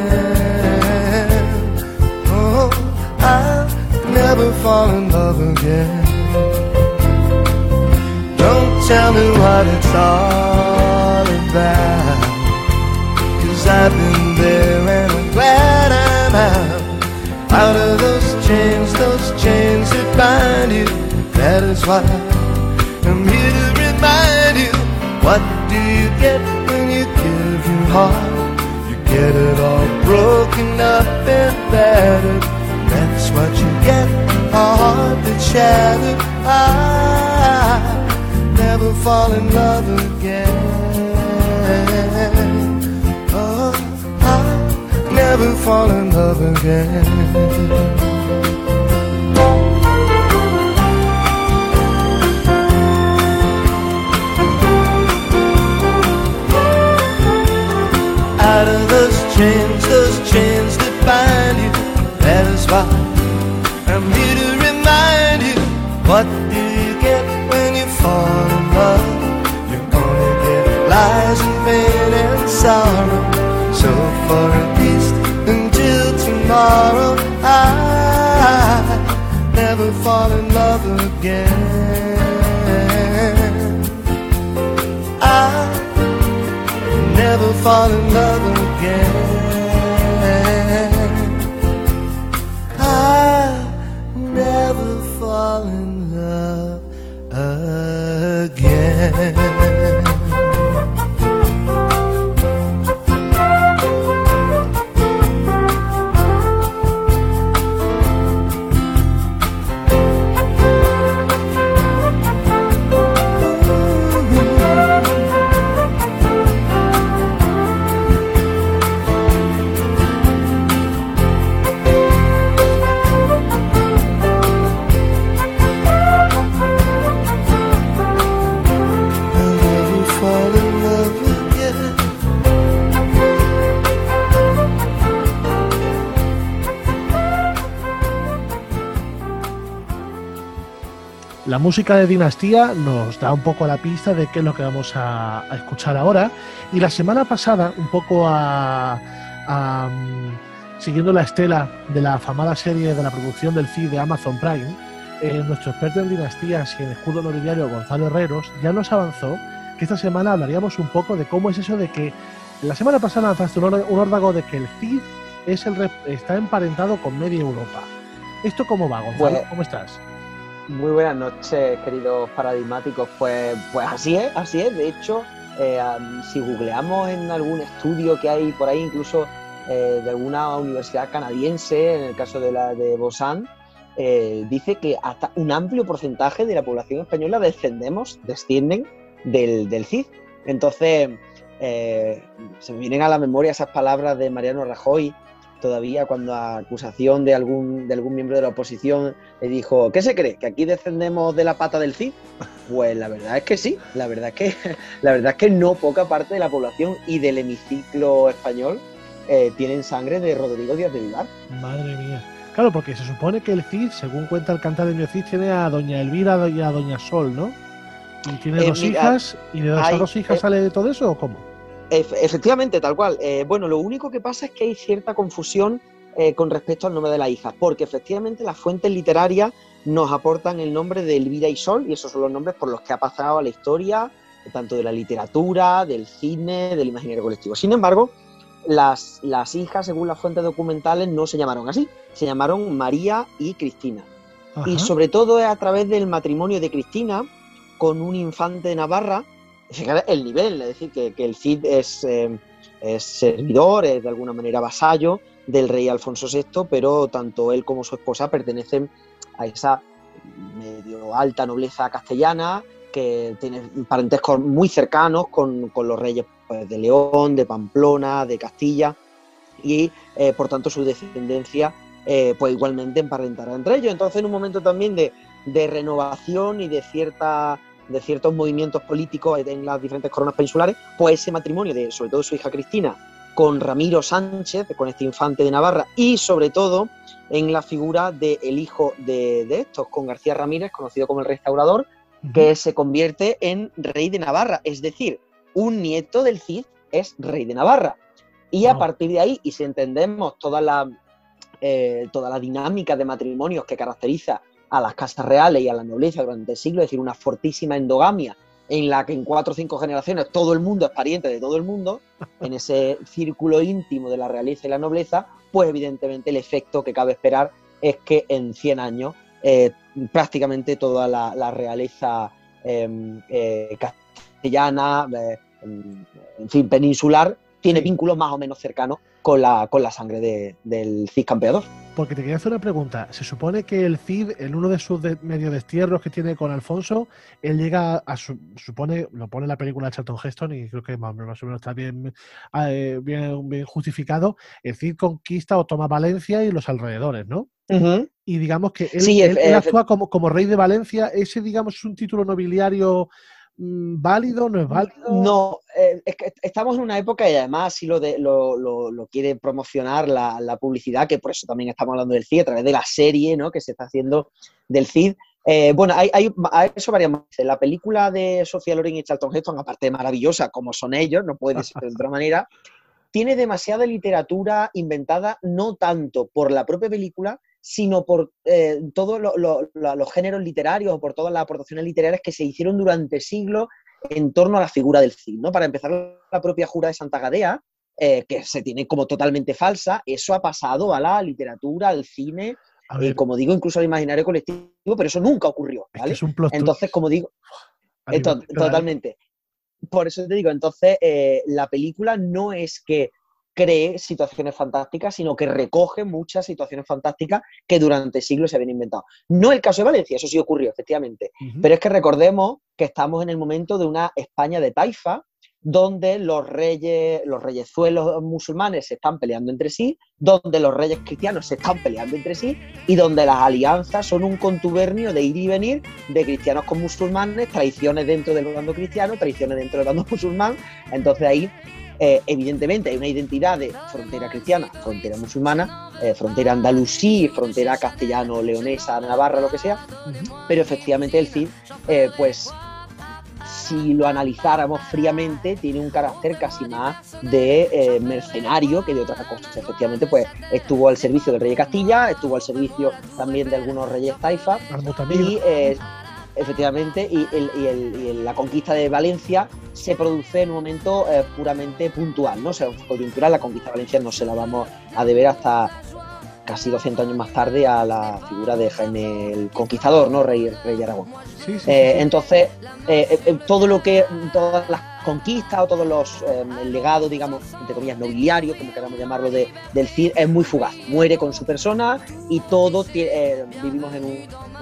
Oh, I never fall in love again. Don't tell me what it's all about, 'cause I've been there and I'm glad I'm out. Out of those chains, those chains that bind you. That is why I'm here to remind you. What do you get when you give your heart? You get it all broken up and battered. That's what you get, a heart that's shattered. I never fall in love again. Oh, I never fall in love again. Out of those chains, those chains that bind you. That is why I'm here to remind you. What sorrow. So for at least until tomorrow, I never fall in love again. I never fall in love again. I never fall in love again. La música de Dinastía nos da un poco la pista de qué es lo que vamos a, a escuchar ahora. Y la semana pasada, un poco a, a, siguiendo la estela de la afamada serie de la producción del Cid de Amazon Prime, eh, nuestro experto en dinastías y en escudo nobiliario, Gonzalo Herreros, ya nos avanzó que esta semana hablaríamos un poco de cómo es eso de que la semana pasada lanzaste un, un órdago de que el Cid es el, está emparentado con media Europa. ¿Esto cómo va, Gonzalo? Pues, ¿Cómo estás? Muy buenas noches, queridos paradigmáticos. Pues, pues así es, así es. De hecho, eh, si googleamos en algún estudio que hay por ahí, incluso eh, de alguna universidad canadiense, en el caso de la de Busan, eh, dice que hasta un amplio porcentaje de la población española descendemos, descienden del, del Cid. Entonces, eh, se me vienen a la memoria esas palabras de Mariano Rajoy, todavía cuando a acusación de algún, de algún miembro de la oposición le dijo, ¿qué se cree? ¿Que aquí descendemos de la pata del Cid? Pues la verdad es que sí, la verdad es que, la verdad es que no poca parte de la población y del hemiciclo español eh, tienen sangre de Rodrigo Díaz de Vivar. Madre mía. Claro, porque se supone que el Cid, según cuenta el cantar de mi Cid, tiene a doña Elvira y a doña Sol, ¿no? Y tiene eh, dos mira, hijas, ¿y de esas hay, dos hijas eh, sale de todo eso o cómo? Efectivamente, tal cual. Eh, bueno, lo único que pasa es que hay cierta confusión eh, con respecto al nombre de la hija, porque efectivamente las fuentes literarias nos aportan el nombre de Elvira y Sol, y esos son los nombres por los que ha pasado a la historia, tanto de la literatura, del cine, del imaginario colectivo. Sin embargo, las, las hijas, según las fuentes documentales, no se llamaron así, se llamaron María y Cristina. Ajá. Y sobre todo es a través del matrimonio de Cristina con un infante de Navarra. Fíjate el nivel, es decir, que, que el Cid es, eh, es servidor, es de alguna manera vasallo del rey Alfonso sexto, pero tanto él como su esposa pertenecen a esa medio alta nobleza castellana que tiene parentescos muy cercanos con, con los reyes pues, de León, de Pamplona, de Castilla, y eh, por tanto su descendencia eh, pues igualmente emparentará entre ellos. Entonces, en un momento también de, de renovación y de cierta... de ciertos movimientos políticos en las diferentes coronas peninsulares, pues ese matrimonio de, sobre todo, su hija Cristina con Ramiro Sánchez, con este infante de Navarra, y sobre todo en la figura del hijo de, de estos, con García Ramírez, conocido como el Restaurador, uh-huh. que se convierte en rey de Navarra, es decir, un nieto del Cid es rey de Navarra. Y a oh. partir de ahí, y si entendemos toda la, eh, toda la dinámica de matrimonios que caracteriza a las casas reales y a la nobleza durante el siglo, es decir, una fortísima endogamia en la que en cuatro o cinco generaciones todo el mundo es pariente de todo el mundo, en ese círculo íntimo de la realeza y la nobleza, pues evidentemente el efecto que cabe esperar es que en cien años eh, prácticamente toda la, la realeza eh, eh, castellana, eh, en fin, peninsular, tiene sí. vínculos más o menos cercanos con la, con la sangre de, del Cid campeador. Porque te quería hacer una pregunta. Se supone que el Cid, en uno de sus de, medio destierros que tiene con Alfonso, él llega a su, supone, lo pone en la película de Charlton Heston y creo que más, más o menos está bien, eh, bien, bien justificado. El Cid conquista o toma Valencia y los alrededores, ¿no? Uh-huh. Y digamos que él, sí, él, él actúa como, como rey de Valencia. Ese, digamos, es un título nobiliario ¿válido? ¿No es válido? No, eh, es que estamos en una época y además así lo, de, lo, lo, lo quiere promocionar la, la publicidad, que por eso también estamos hablando del Cid, a través de la serie, ¿no?, que se está haciendo del Cid, Eh, bueno, hay, hay a eso varias más. La película de Sophia Loren y Charlton Heston, aparte de maravillosa como son ellos, no puede ser de otra manera, tiene demasiada literatura inventada, no tanto por la propia película, sino por eh, todos lo, lo, lo, los géneros literarios o por todas las aportaciones literarias que se hicieron durante siglos en torno a la figura del Cid, ¿no? Para empezar, la propia Jura de Santa Gadea, eh, que se tiene como totalmente falsa, eso ha pasado a la literatura, al cine, y como digo, incluso al imaginario colectivo, pero eso nunca ocurrió, ¿vale? Es que es un plot entonces, como digo, eh, to totalmente. Por eso te digo, entonces, eh, la película no es que cree situaciones fantásticas, sino que recoge muchas situaciones fantásticas que durante siglos se habían inventado. No el caso de Valencia, eso sí ocurrió, efectivamente, uh-huh. Pero es que recordemos que estamos en el momento de una España de taifa, donde los reyes, los reyezuelos musulmanes se están peleando entre sí, donde los reyes cristianos se están peleando entre sí y donde las alianzas son un contubernio de ir y venir de cristianos con musulmanes, traiciones dentro del bando cristiano, traiciones dentro del bando musulmán. Entonces ahí Eh, evidentemente hay una identidad de frontera cristiana, frontera musulmana, eh, frontera andalusí, frontera castellano-leonesa, navarra, lo que sea, uh-huh. Pero efectivamente el Cid, eh, pues si lo analizáramos fríamente, tiene un carácter casi más de eh, mercenario que de otra cosa. O sea, efectivamente, pues estuvo al servicio del rey de Castilla, estuvo al servicio también de algunos reyes taifa y eh, efectivamente, y, el, y, el, y el, la conquista de Valencia se produce en un momento eh, puramente puntual, ¿no? O sea, coyuntural. La conquista de Valencia no se la vamos a deber hasta casi doscientos años más tarde a la figura de Jaime el Conquistador, ¿no? Rey, rey de Aragón. Sí, sí, eh, sí. Entonces, eh, eh, todo lo que, todas las conquistas o todos los, eh, el legado, digamos, entre comillas, nobiliario, como queramos llamarlo, de, del Cid, es muy fugaz. Muere con su persona y todos eh, vivimos en un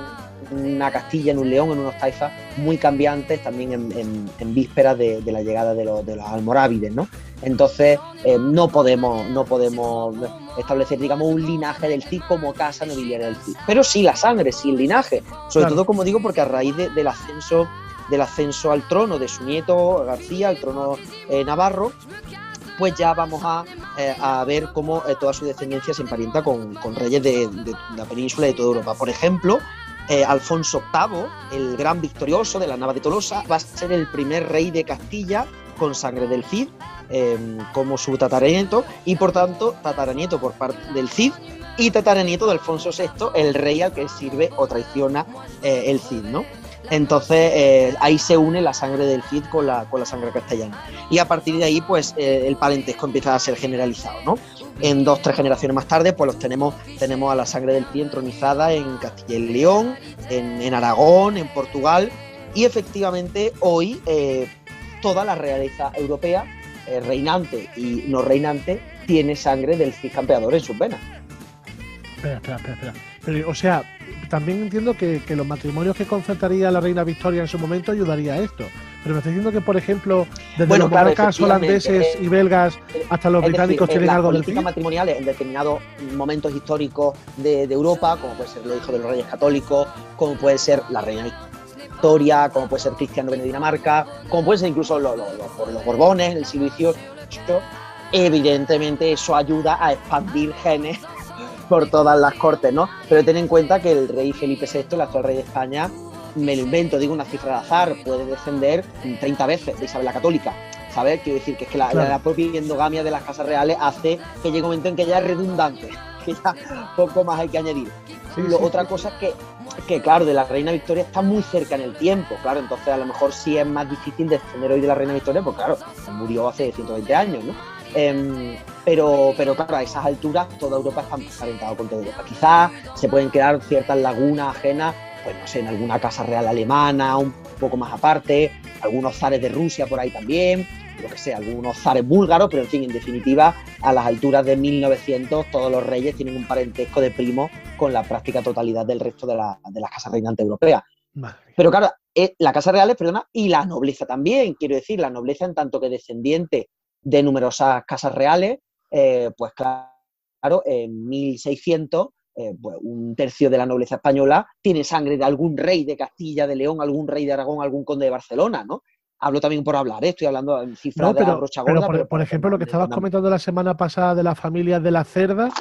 una Castilla, en un León, en unos taifas muy cambiantes, también en, en, en vísperas de, de la llegada de los, de los almorávides, ¿no? Entonces, eh, no podemos no podemos establecer, digamos, un linaje del Cid como casa nobiliaria del Cid. Pero sí la sangre, sí el linaje. Sobre claro. todo, como digo, porque a raíz de, del ascenso del ascenso al trono de su nieto García, al trono eh, navarro, pues ya vamos a, eh, a ver cómo eh, toda su descendencia se emparenta con, con reyes de, de la península y de toda Europa. Por ejemplo, Eh, Alfonso octavo, el gran victorioso de la Nava de Tolosa, va a ser el primer rey de Castilla con sangre del Cid, eh, como su tataranieto, y por tanto tataranieto por parte del Cid y tataranieto de Alfonso sexto, el rey al que sirve o traiciona eh, el Cid, ¿no? Entonces eh, ahí se une la sangre del Cid con la, con la sangre castellana. Y a partir de ahí, pues eh, el parentesco empieza a ser generalizado, ¿no? En dos, tres generaciones más tarde, pues los tenemos, tenemos a la sangre del Cid entronizada en Castilla y León, en, en Aragón, en Portugal, y efectivamente hoy eh, toda la realeza europea, eh, reinante y no reinante, tiene sangre del Cid campeador en sus venas. Espera, espera, espera, espera. Pero, o sea, también entiendo que, que los matrimonios que concertaría la reina Victoria en su momento ayudaría a esto. Pero me estás diciendo que, por ejemplo, desde bueno, los claro, monarcas holandeses eh, y belgas hasta los británicos decir, tienen algo del Cid. Las políticas matrimoniales en determinados momentos históricos de, de Europa, como puede ser los hijos de los reyes católicos, como puede ser la reina Victoria, como puede ser Cristiano de Dinamarca, como puede ser incluso los, los, los, los Borbones, el siglo dieciocho, evidentemente eso ayuda a expandir genes por todas las cortes, ¿no? Pero ten en cuenta que el rey Felipe sexto, el actual rey de España, me lo invento, digo una cifra de azar, puede descender treinta veces de Isabel la Católica, ¿sabes? Quiero decir que es que la, claro. la propia endogamia de las casas reales hace que llegue un momento en que ya es redundante, que ya poco más hay que añadir. Sí, lo, sí, otra sí. cosa es que, que, claro, de la reina Victoria está muy cerca en el tiempo, claro, entonces a lo mejor sí es más difícil descender hoy de la reina Victoria, porque claro, murió hace ciento veinte años, ¿no? Eh, pero, pero claro, a esas alturas toda Europa está emparentada con toda Europa. Quizás se pueden quedar ciertas lagunas ajenas, pues no sé, en alguna casa real alemana, un poco más aparte, algunos zares de Rusia por ahí también, lo que sea, algunos zares búlgaros, pero en fin, en definitiva, a las alturas de mil novecientos todos los reyes tienen un parentesco de primo con la práctica totalidad del resto de, la, de las casas reinantes europeas. Pero claro, eh, la casa real, perdona, y la nobleza también, quiero decir, la nobleza en tanto que descendiente de numerosas casas reales, eh, pues claro, en mil seiscientos, eh, pues un tercio de la nobleza española tiene sangre de algún rey de Castilla, de León, algún rey de Aragón, algún conde de Barcelona, ¿no? Hablo también por hablar, ¿eh? Estoy hablando en cifras no, pero, de la brocha gorda. Pero, por, pero por ejemplo, lo que estabas comentando la semana pasada de las familias de la Cerda,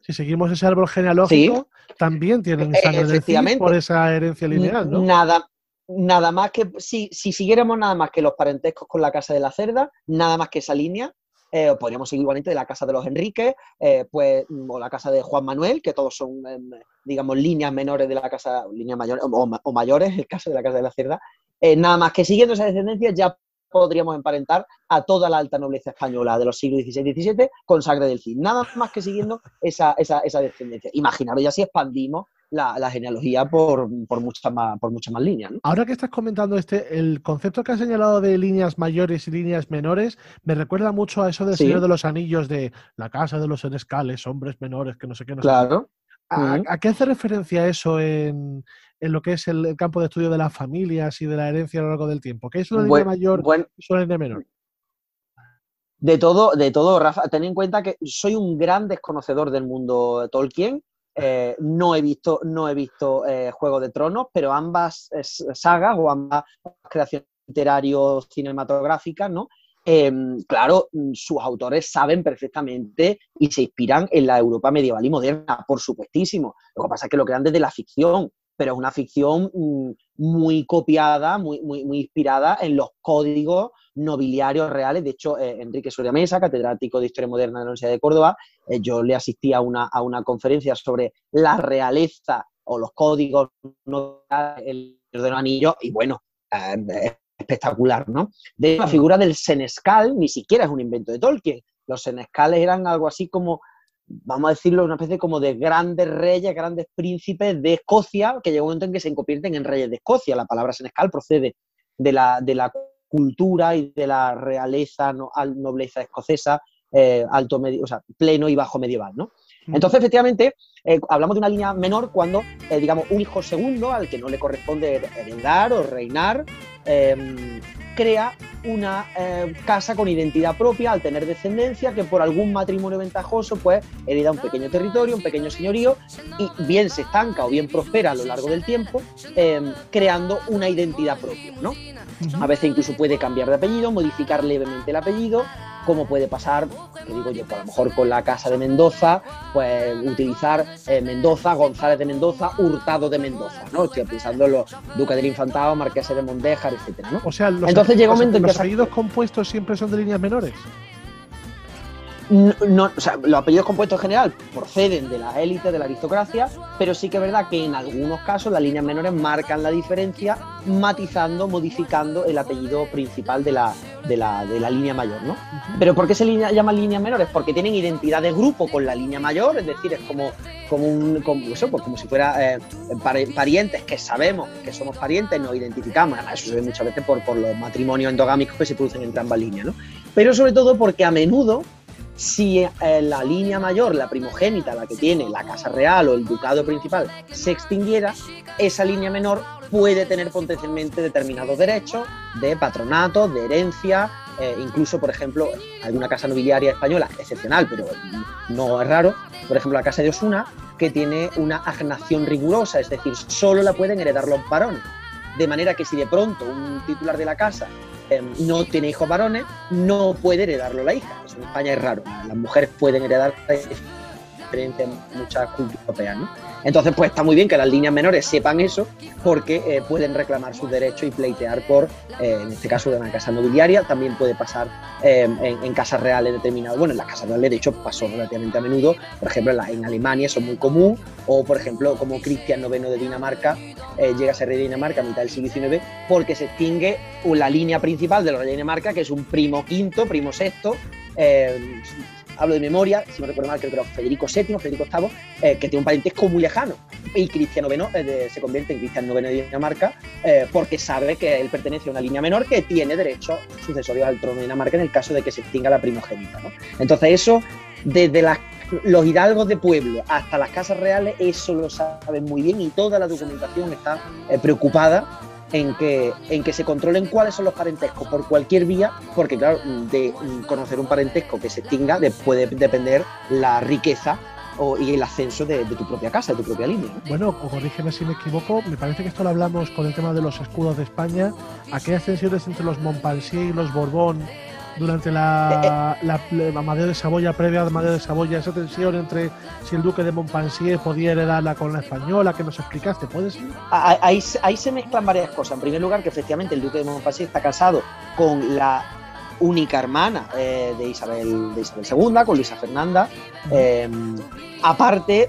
Si seguimos ese árbol genealógico, sí. también tienen sangre del Cid por esa herencia lineal, ¿no? Nada, nada más que, si, si siguiéramos nada más que los parentescos con la Casa de la Cerda, nada más que esa línea, eh, podríamos seguir igualmente de la Casa de los Enríquez, eh, pues, o la Casa de Juan Manuel, que todos son, eh, digamos, líneas menores de la Casa, líneas mayores, o, o mayores, el caso de la Casa de la Cerda. Eh, nada más que siguiendo esa descendencia ya podríamos emparentar a toda la alta nobleza española de los siglos dieciséis y diecisiete con sangre del Cid. Nada más que siguiendo esa, esa, esa descendencia. Imaginaros ya si expandimos la, la genealogía por, por, muchas más, por muchas más líneas, ¿no? Ahora que estás comentando este, el concepto que has señalado de líneas mayores y líneas menores, me recuerda mucho a eso del Sí. Señor de los Anillos, de la casa de los senescales, hombres menores, que no sé qué, no sé Claro. qué. ¿A, ¿A qué hace referencia eso en, en lo que es el, el campo de estudio de las familias y de la herencia a lo largo del tiempo? ¿Qué es una línea Buen, mayor buen, y una línea menor? De todo, de todo, Rafa, ten en cuenta que soy un gran desconocedor del mundo Tolkien. Eh, no he visto, no he visto eh, Juego de Tronos, pero ambas eh, sagas o ambas creaciones literarios cinematográficas, ¿no? Eh, claro, sus autores saben perfectamente y se inspiran en la Europa medieval y moderna, por supuestísimo. Lo que pasa es que lo crean desde la ficción, pero es una ficción mmm, muy copiada, muy, muy, muy inspirada en los códigos nobiliarios reales. De hecho, eh, Enrique Soria Mesa, catedrático de Historia Moderna de la Universidad de Córdoba, eh, yo le asistí a una, a una conferencia sobre la realeza o los códigos nobiliarios del Señor de los Anillos, y bueno, eh, espectacular, ¿no? De hecho, la figura del senescal ni siquiera es un invento de Tolkien. Los senescales eran algo así como, vamos a decirlo, una especie como de grandes reyes, grandes príncipes de Escocia, que llegó un momento en que se convierten en reyes de Escocia. La palabra senescal procede de la, de la cultura y de la realeza, no, nobleza escocesa, eh, alto medio, o sea, pleno y bajo medieval, ¿no? Entonces, efectivamente, eh, hablamos de una línea menor cuando, eh, digamos, un hijo segundo al que no le corresponde heredar o reinar, eh, crea una eh, casa con identidad propia al tener descendencia que por algún matrimonio ventajoso pues hereda un pequeño territorio, un pequeño señorío, y bien se estanca o bien prospera a lo largo del tiempo, eh, creando una identidad propia, ¿no? Uh-huh. A veces incluso puede cambiar de apellido, modificar levemente el apellido, como puede pasar, que digo yo, pues a lo mejor con la Casa de Mendoza, pues utilizar eh, Mendoza, González de Mendoza, Hurtado de Mendoza, ¿no? Estoy pensando en los duques del Infantado, marqueses de Mondéjar, etcétera, ¿no? O sea, los, Entonces llega un los, momento en que los apellidos compuestos siempre son de líneas menores. No, no, o sea, los apellidos compuestos en general proceden de la élite, de la aristocracia, pero sí que es verdad que en algunos casos las líneas menores marcan la diferencia, matizando, modificando el apellido principal de la, de la, de la línea mayor, ¿no? Uh-huh. ¿Pero por qué se línea, llaman líneas menores? Porque tienen identidad de grupo con la línea mayor, es decir, es como, como, un, como, eso, pues como si fuera eh, parientes que sabemos que somos parientes, nos identificamos. Además, eso se ve muchas veces por, por los matrimonios endogámicos que se producen entre ambas líneas, ¿no? Pero sobre todo porque a menudo, si eh, la línea mayor, la primogénita, la que tiene la casa real o el ducado principal, se extinguiera, esa línea menor puede tener potencialmente determinados derechos de patronato, de herencia, eh, incluso, por ejemplo, alguna casa nobiliaria española, excepcional, pero no es raro, por ejemplo, la casa de Osuna, que tiene una agnación rigurosa, es decir, solo la pueden heredar los varones. De manera que si de pronto un titular de la casa eh, no tiene hijos varones, no puede heredarlo la hija. Eso en España es raro. Las mujeres pueden heredar diferente en muchas culturas europeas, ¿no? Entonces, pues está muy bien que las líneas menores sepan eso, porque eh, pueden reclamar sus derechos y pleitear por, eh, en este caso, de una casa nobiliaria. También puede pasar eh, en, en casas reales determinadas. Bueno, en las casas reales, de hecho, pasó relativamente a menudo. Por ejemplo, en, la, en Alemania eso es muy común. O, por ejemplo, como Cristian noveno de Dinamarca eh, llega a ser rey de Dinamarca a mitad del siglo diecinueve, porque se extingue la línea principal de los reyes de Dinamarca, que es un primo quinto, primo sexto. Eh, hablo de memoria, si no recuerdo mal, creo que era Federico séptimo, Federico octavo, eh, que tiene un parentesco muy lejano. Y Cristian noveno eh, de, se convierte en Cristian noveno de Dinamarca eh, porque sabe que él pertenece a una línea menor que tiene derechos sucesorios al trono de Dinamarca en el caso de que se extinga la primogénita, ¿no? Entonces eso, desde las, los hidalgos de pueblo hasta las casas reales, eso lo saben muy bien y toda la documentación está eh, preocupada en que, en que se controlen cuáles son los parentescos por cualquier vía, porque claro, de conocer un parentesco que se extinga de, puede depender la riqueza o, y el ascenso de, de tu propia casa, de tu propia línea, ¿no? Bueno, corrígeme si me equivoco, me parece que esto lo hablamos con el tema de los escudos de España, aquellas tensiones entre los Montpensier y los Borbón durante la, la, la Amadeo de Saboya, previa a Amadeo de Saboya, esa tensión entre si el duque de Montpensier podía heredar la corona española, que nos explicaste, ¿puede ser? Ahí, ahí se mezclan varias cosas. En primer lugar, que efectivamente el duque de Montpensier está casado con la única hermana eh, de, Isabel, de Isabel segunda, con Luisa Fernanda. Eh, aparte,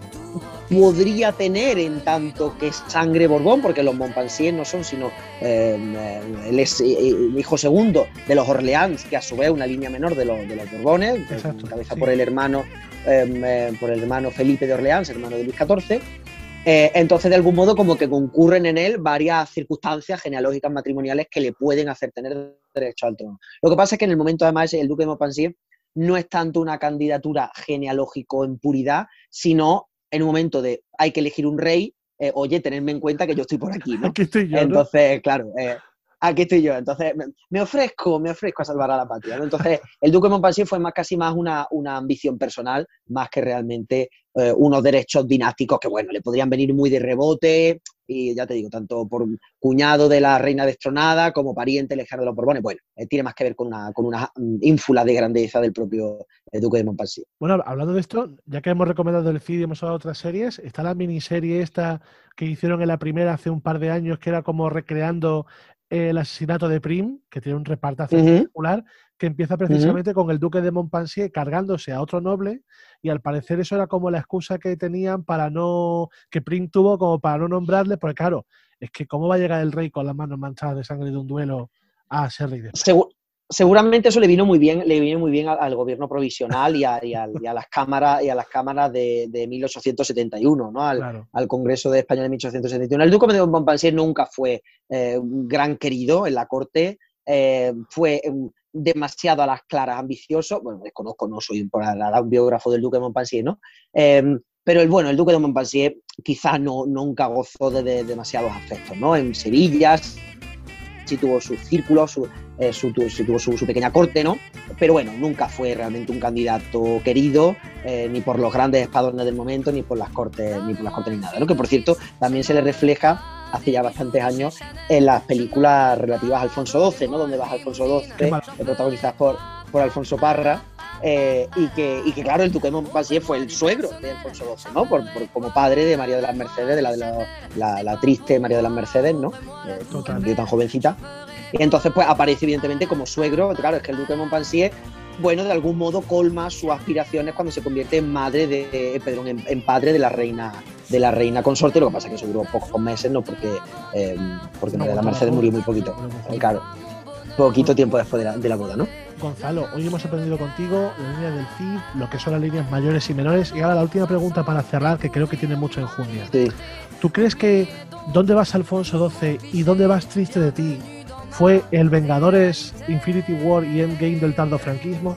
podría tener en tanto que es sangre Borbón, porque los Montpensier no son sino eh, él es hijo segundo de los Orleans, que a su vez es una línea menor de los, de los Borbones, encabezada sí. por el hermano eh, por el hermano Felipe de Orleans, hermano de Luis catorce. Eh, entonces, de algún modo, como que concurren en él varias circunstancias genealógicas matrimoniales que le pueden hacer tener derecho al trono. Lo que pasa es que en el momento, además, el duque de Montpensier no es tanto una candidatura genealógico en puridad, sino en un momento de hay que elegir un rey, eh, oye, tenedme en cuenta que yo estoy por aquí, ¿no? Aquí estoy yo, Entonces, ¿no? claro, eh, aquí estoy yo. Entonces, me, me ofrezco, me ofrezco a salvar a la patria, ¿no? Entonces, el duque de Montpensier fue más, casi más una, una ambición personal, más que realmente eh, unos derechos dinásticos que, bueno, le podrían venir muy de rebote, y ya te digo, tanto por cuñado de la reina destronada como pariente lejano de los Borbones. Bueno, eh, tiene más que ver con una, con una ínfula de grandeza del propio eh, duque de Montpensier. Bueno, hablando de esto, ya que hemos recomendado el feed y hemos hablado de otras series, está la miniserie esta que hicieron en la primera hace un par de años, que era como recreando el asesinato de Prim, que tiene un repartazo uh-huh. espectacular, que empieza precisamente uh-huh. con el duque de Montpensier cargándose a otro noble, y al parecer eso era como la excusa que tenían para no, que Prim tuvo como para no nombrarle, porque claro, es que cómo va a llegar el rey con las manos manchadas de sangre de un duelo a ser rey de Segu Seguramente eso le vino muy bien, le vino muy bien al, al gobierno provisional y a, y, a, y a las cámaras y a las cámaras de, de mil ochocientos setenta y uno, ¿no? Al, claro. al Congreso de España de mil ochocientos setenta y uno. El duque de Montpensier nunca fue eh, un gran querido en la corte, eh, fue eh, demasiado a las claras ambicioso. Bueno, desconozco, no soy para nada un biógrafo del duque de Montpensier, ¿no? Eh, pero el bueno, el duque de Montpensier quizás no, nunca gozó de, de demasiados afectos, ¿no? En Sevilla sí tuvo sus círculos, su, eh, su, su, tuvo su, su pequeña corte, ¿no? Pero bueno, nunca fue realmente un candidato querido, eh, ni por los grandes espadones del momento, ni por las cortes, ni por las cortes ni nada, ¿no? Que por cierto, también se le refleja hace ya bastantes años en las películas relativas a Alfonso doce, ¿no? Donde vas Alfonso doce, protagonizadas por, por Alfonso Parra, eh, y, que, y que claro, el duque de Montpensier fue el suegro de Alfonso doce, ¿no? Por, por, como padre de María de las Mercedes, de la, de la, la, la triste María de las Mercedes, ¿no? Eh, que murió tan jovencita. Y entonces pues aparece evidentemente como suegro. Claro, es que el duque de Montpensier, bueno, de algún modo colma sus aspiraciones cuando se convierte en madre de, eh, perdón, en, en padre de la reina de la reina consorte. Lo que pasa es que eso duró pocos meses, ¿no? Porque, eh, porque María de las Mercedes murió muy poquito. Eh, claro, poquito tiempo después de la, de la boda, ¿no? Gonzalo, hoy hemos aprendido contigo la línea del C I D, lo que son las líneas mayores y menores. Y ahora la última pregunta para cerrar, que creo que tiene mucha enjundia. Sí. ¿Tú crees que ¿Dónde vas Alfonso doce y ¿Dónde vas Triste de ti fue el Vengadores, Infinity War y Endgame del tardofranquismo?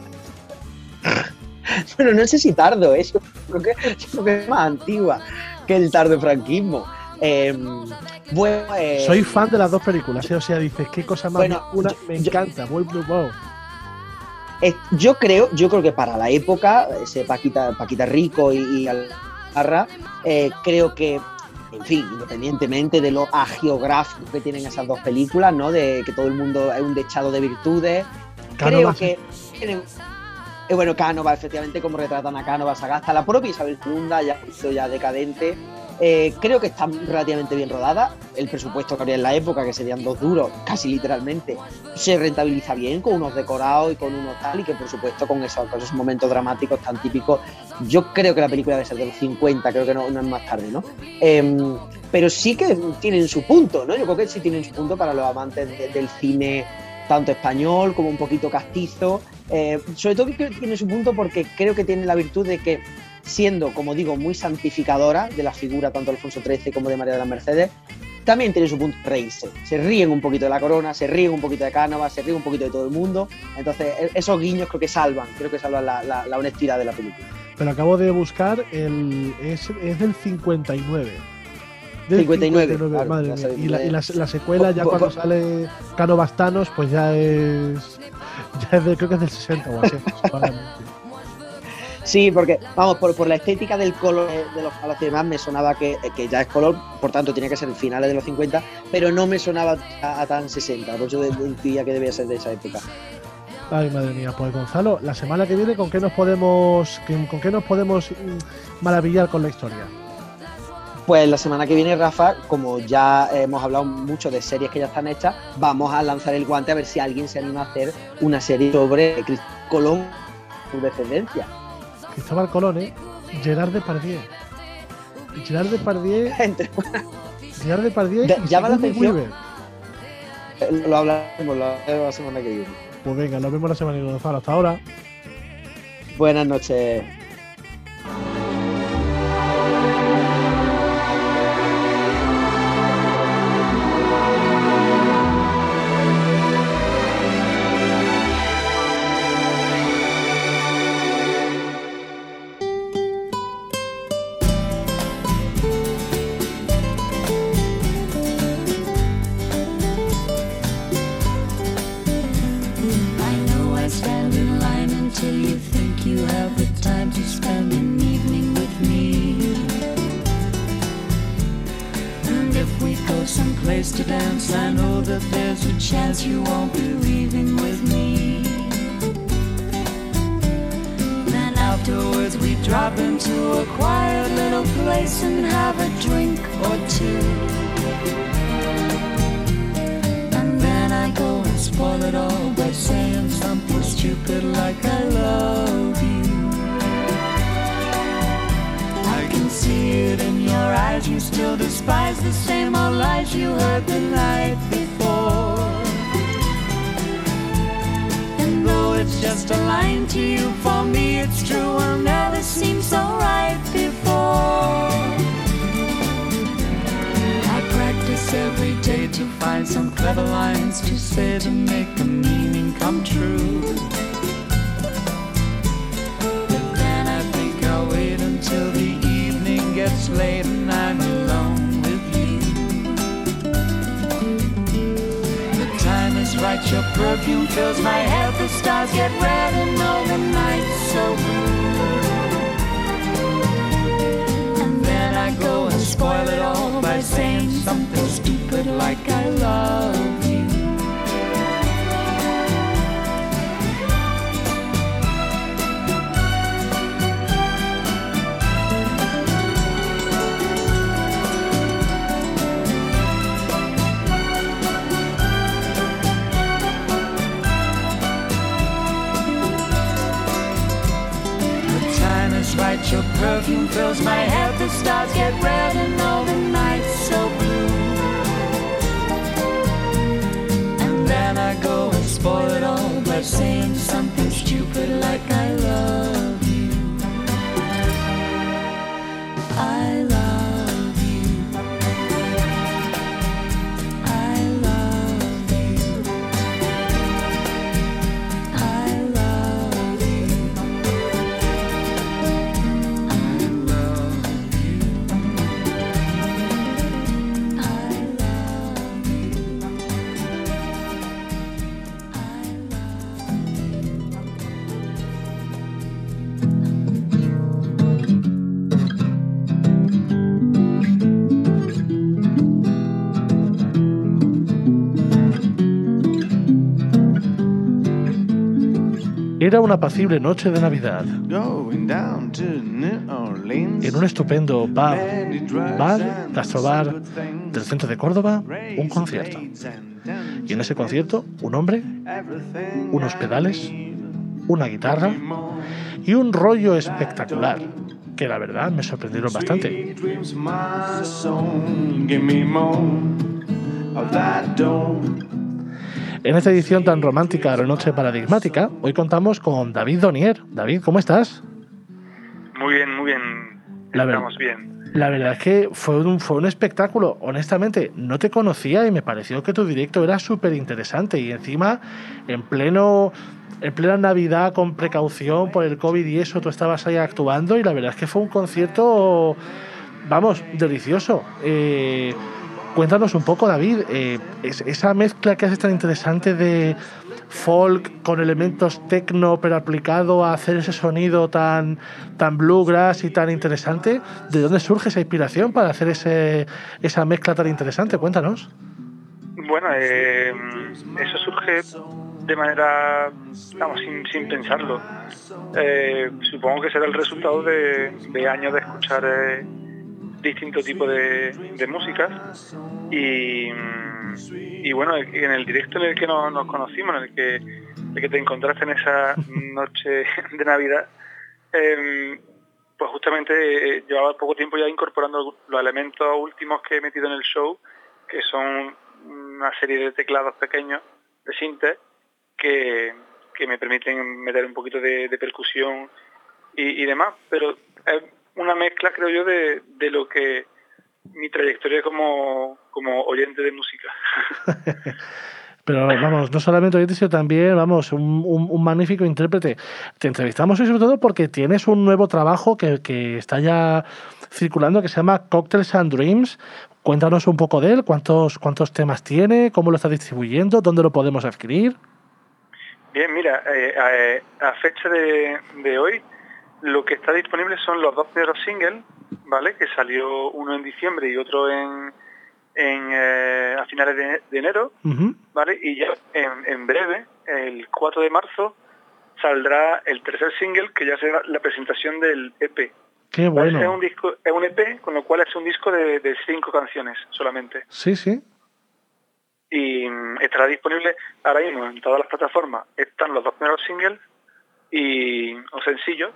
Bueno, no sé si tardo, ¿eh? Yo creo que, yo creo que es más antigua que el tardofranquismo. Eh, bueno, eh, Soy fan de las dos películas, ¿eh? O sea, dices, qué cosa más bueno, una, yo, me yo, encanta, muy muy wow. Eh, yo creo, yo creo que para la época, ese Paquita, Paquita Rico y, y Albarra, eh, creo que, en fin, independientemente de lo agiográfico que tienen esas dos películas, ¿no? De que todo el mundo es un dechado de virtudes, Cánovas, creo que tienen, eh, bueno, Cánovas, efectivamente, como retratan a Cánovas, Sagasta, la propia Isabel segunda, ya, ya decadente. Eh, creo que está relativamente bien rodada. El presupuesto que había en la época, que serían dos duros, casi literalmente, se rentabiliza bien con unos decorados y con unos tal, y que por supuesto con esos, con esos momentos dramáticos tan típicos. Yo creo que la película debe ser de los cincuenta, creo que no, no es más tarde, ¿no? Eh, pero sí que tienen su punto, ¿no? Yo creo que sí tienen su punto para los amantes de, del cine tanto español como un poquito castizo. Eh, sobre todo que tiene su punto porque creo que tiene la virtud de que, siendo, como digo, muy santificadora de la figura tanto de Alfonso trece como de María de las Mercedes, también tiene su punto de reírse. Se ríen un poquito de la corona, se ríen un poquito de Cánovas, se ríen un poquito de todo el mundo. Entonces, esos guiños creo que salvan, creo que salvan la, la, la honestidad de la película. Pero acabo de buscar, el es, es del cincuenta y nueve. Del cincuenta y nueve, cincuenta y nueve, claro, madre mía. Y, la, y la, la secuela, ya cuando sale Cánovas Thanos, pues ya es. Ya es de, creo que es del sesenta o así. Sí, porque, vamos, por, por la estética del color de los palacios y demás, me sonaba que, que ya es color, por tanto tiene que ser en finales de los cincuenta, pero no me sonaba a, a tan sesenta, por eso decía que debía ser de esa época. Ay, madre mía, pues Gonzalo, la semana que viene, ¿con qué nos podemos, con qué nos podemos maravillar con la historia? Pues la semana que viene, Rafa, como ya hemos hablado mucho de series que ya están hechas, vamos a lanzar el guante a ver si alguien se anima a hacer una serie sobre Cristóbal Colón, su descendencia. Cristóbal Colón, ¿eh? Gerard Depardieu. Gerard Depardieu. Gerard Depardieu. De, llama la atención. Weaver. Lo hablaremos la semana que viene. Pues venga, nos vemos la semana que viene, Gonzalo. Hasta ahora. Buenas noches. To dance, I know that there's a chance you won't be leaving with me. Then afterwards we drop into a quiet little place and have a drink or two. And then I go and spoil it all by saying something stupid like I love you. I can see it in your eyes, you still despise the same old lies you heard the night before. And though it's just a line to you, for me it's true, will never seem so right before. I practice every day to find some clever lines to say to make the meaning come true. But then I think I'll wait until the gets late and I'm alone with you. The time is right, your perfume fills my head, the stars get red and all the night's so blue. And then I go and spoil it all by saying something stupid like I love you. Right, your perfume fills my head, the stars get red and all the night's so blue. And then I go and spoil it all by saying something stupid like I love you. I love you. I love you. I love you. Era una apacible noche de Navidad. Going down to New Orleans. En un estupendo bar, bar, gastrobar del centro de Córdoba, un concierto. Y en ese concierto, un hombre, unos pedales, una guitarra y un rollo espectacular, que la verdad me sorprendieron bastante. En esta edición tan romántica de la noche paradigmática, hoy contamos con David Donier. David, ¿cómo estás? Muy bien, muy bien. La Estamos bien. La verdad es que fue un, fue un espectáculo. Honestamente, no te conocía y me pareció que tu directo era súper interesante. Y encima, en pleno... En plena Navidad, con precaución por el COVID y eso, tú estabas ahí actuando y la verdad es que fue un concierto, vamos, delicioso. Eh, cuéntanos un poco, David, eh, es, esa mezcla que haces tan interesante de folk con elementos techno, pero aplicado a hacer ese sonido tan, tan bluegrass y tan interesante, ¿de dónde surge esa inspiración para hacer ese, esa mezcla tan interesante? Cuéntanos. Bueno, eh, eso surge de manera, vamos, sin, sin pensarlo. Eh, supongo que será el resultado de, de años de escuchar eh, distintos tipos de, de músicas y, y bueno, en el directo en el que nos, nos conocimos, en el que, el que te encontraste en esa noche de Navidad, eh, pues justamente eh, llevaba poco tiempo ya incorporando los elementos últimos que he metido en el show, que son una serie de teclados pequeños, de sintes, que, que me permiten meter un poquito de, de percusión y, y demás, pero es una mezcla, creo yo, de, de lo que mi trayectoria como, como oyente de música. Pero vamos, no solamente oyente, sino también, vamos, un, un, un magnífico intérprete. Te entrevistamos hoy sobre todo porque tienes un nuevo trabajo que, que está ya circulando, que se llama Cocktails and Dreams. Cuéntanos un poco de él, cuántos, cuántos temas tiene, cómo lo está distribuyendo, dónde lo podemos adquirir. Bien, mira, eh, a, a fecha de, de hoy, lo que está disponible son los dos primeros singles, ¿vale? Que salió uno en diciembre y otro en, en eh, a finales de, de enero, uh-huh. ¿Vale? Y ya en, en breve, el cuatro de marzo, saldrá el tercer single, que ya será la presentación del E P. Qué bueno. Es un disco, es un E P, con lo cual es un disco de, de cinco canciones solamente. Sí, sí. Y estará disponible ahora mismo en todas las plataformas. Están los dos primeros singles y o sencillos,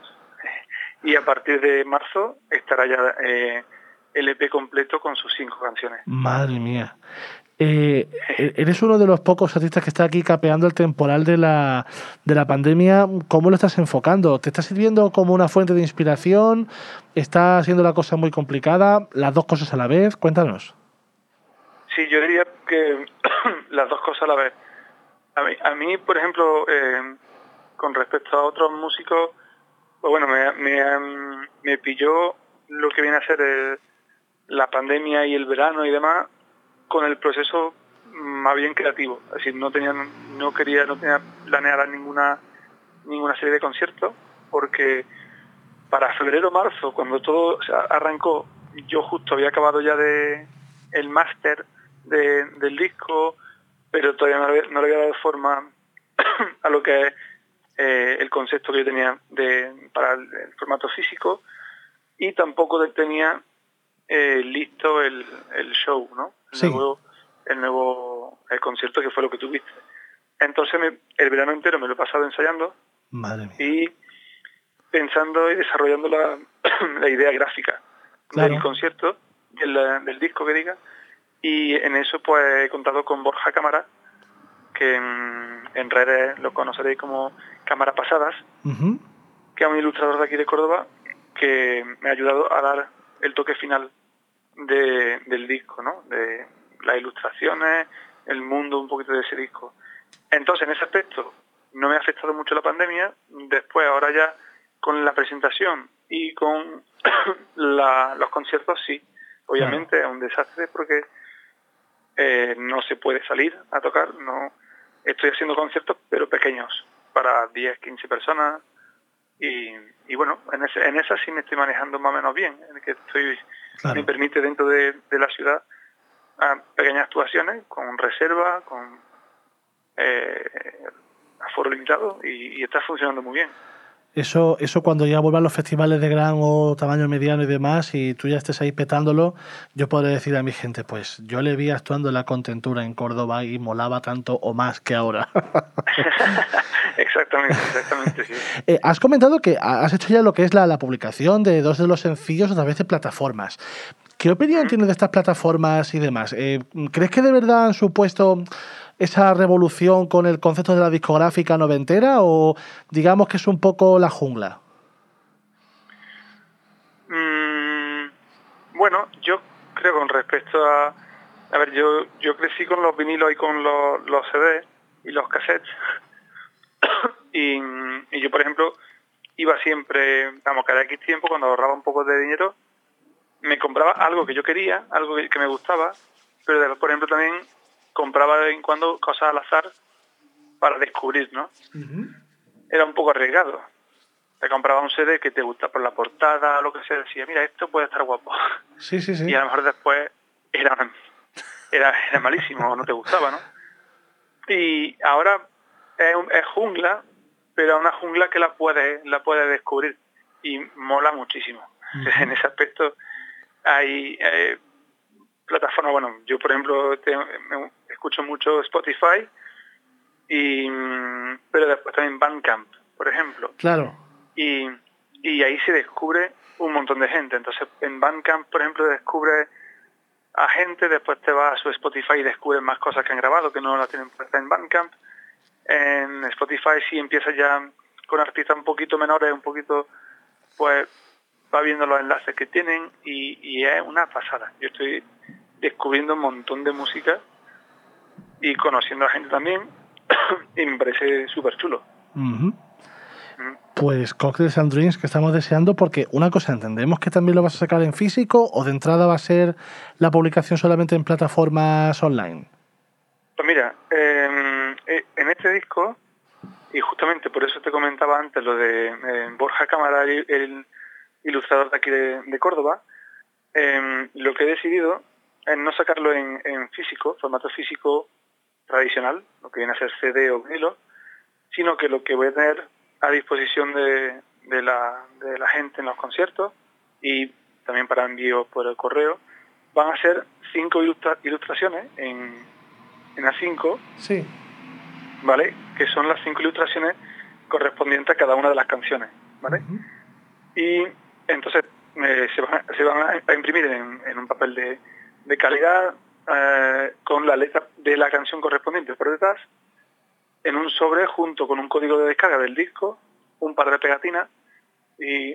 y a partir de marzo estará ya eh, el E P completo con sus cinco canciones. Madre mía. Eh, eres uno de los pocos artistas que está aquí capeando el temporal de la, de la pandemia. ¿Cómo lo estás enfocando? ¿Te está sirviendo como una fuente de inspiración? ¿Está siendo la cosa muy complicada? ¿Las dos cosas a la vez? Cuéntanos. Sí, yo diría que las dos cosas a la vez. A mí, a mí por ejemplo, eh, con respecto a otros músicos, pues bueno, me, me, me pilló lo que viene a ser el, la pandemia y el verano y demás, con el proceso más bien creativo. Es decir, no tenía, no quería, no tenía planeada ninguna, ninguna serie de conciertos, porque para febrero o marzo, cuando todo arrancó, yo justo había acabado ya de el máster de, del disco, pero todavía no, había, no le había dado forma a lo que es eh, el concepto que yo tenía de, para el, el formato físico, y tampoco tenía eh, listo el, el show, ¿no? El, sí. nuevo, el nuevo el concierto, que fue lo que tuviste. Entonces me, el verano entero me lo he pasado ensayando. Madre mía. Y pensando y desarrollando la, la idea gráfica, claro, del concierto, del, del disco que diga, y en eso pues he contado con Borja Cámara, que en, en redes lo conoceréis como Cámara Pasadas, uh-huh. que es un ilustrador de aquí de Córdoba, que me ha ayudado a dar el toque final de, del disco, ¿no? De las ilustraciones, el mundo un poquito de ese disco. Entonces, en ese aspecto no me ha afectado mucho la pandemia. Después, ahora ya con la presentación y con la, los conciertos, sí. Obviamente claro. Es un desastre porque eh, no se puede salir a tocar. No estoy haciendo conciertos, pero pequeños, para diez, quince personas. Y, y bueno, en, ese, en esa sí me estoy manejando más o menos bien, en el que estoy, claro. Me permite dentro de, de la ciudad a pequeñas actuaciones, con reserva, con eh, aforo limitado, y, y está funcionando muy bien. Eso, eso cuando ya vuelvan los festivales de gran o tamaño mediano y demás, y tú ya estés ahí petándolo, yo podré decir a mi gente, pues yo le vi actuando en La Contentura en Córdoba y molaba tanto o más que ahora. Exactamente, exactamente, sí. Eh, has comentado que has hecho ya lo que es la, la publicación de dos de los sencillos a través de plataformas. ¿Qué opinión uh-huh. tienes de estas plataformas y demás? Eh, ¿Crees que de verdad han supuesto esa revolución con el concepto de la discográfica noventera, o digamos que es un poco la jungla? Mm, bueno, yo creo con respecto a... A ver, yo yo crecí con los vinilos y con los, los C D y los cassettes. y, y yo, por ejemplo, iba siempre, vamos, cada X tiempo, cuando ahorraba un poco de dinero, me compraba algo que yo quería, algo que, que me gustaba, pero después, por ejemplo, también compraba de vez en cuando cosas al azar para descubrir, ¿no? Uh-huh. Era un poco arriesgado. Te compraba un C D que te gusta por la portada o lo que sea, decía, mira, esto puede estar guapo. Sí, sí, sí. Y a lo mejor después era, era, era malísimo o no te gustaba, ¿no? Y ahora es, un- es jungla, pero es una jungla que la puedes la puedes descubrir y mola muchísimo. Ujú. En ese aspecto hay eh, plataformas, bueno, yo por ejemplo te- me escucho mucho Spotify, y mm, pero después también Bandcamp, por ejemplo, Claro. y, y ahí se descubre un montón de gente. Entonces en Bandcamp, por ejemplo, descubre a gente, después te vas a su Spotify y descubres más cosas que han grabado que no las tienen puestas en Bandcamp. En Spotify sí empieza ya con artistas un poquito menores, un poquito, pues va viendo los enlaces que tienen y, y es una pasada. Yo estoy descubriendo un montón de música y conociendo a gente también y me parece súper chulo. Ujú. Pues Cocktails and Drinks que estamos deseando, porque una cosa, entendemos que también lo vas a sacar en físico o de entrada va a ser la publicación solamente en plataformas online. Pues mira, eh, eh, en este disco, y justamente por eso te comentaba antes lo de eh, Borja Cámara, el, el ilustrador de aquí de, de Córdoba, eh, lo que he decidido es no sacarlo en, en físico, formato físico tradicional, lo que viene a ser C D o vinilo, sino que lo que voy a tener a disposición de, de, la, de la gente en los conciertos y también para envío por el correo, van a ser cinco ilustra- ilustraciones en, en A cinco, Sí. ¿vale? Que son las cinco ilustraciones correspondientes a cada una de las canciones, ¿vale? Ujú. Y entonces eh, se, van, se van a, a imprimir en, en un papel de, de calidad eh, con la letra de la canción correspondiente por detrás, en un sobre junto con un código de descarga del disco, un par de pegatinas y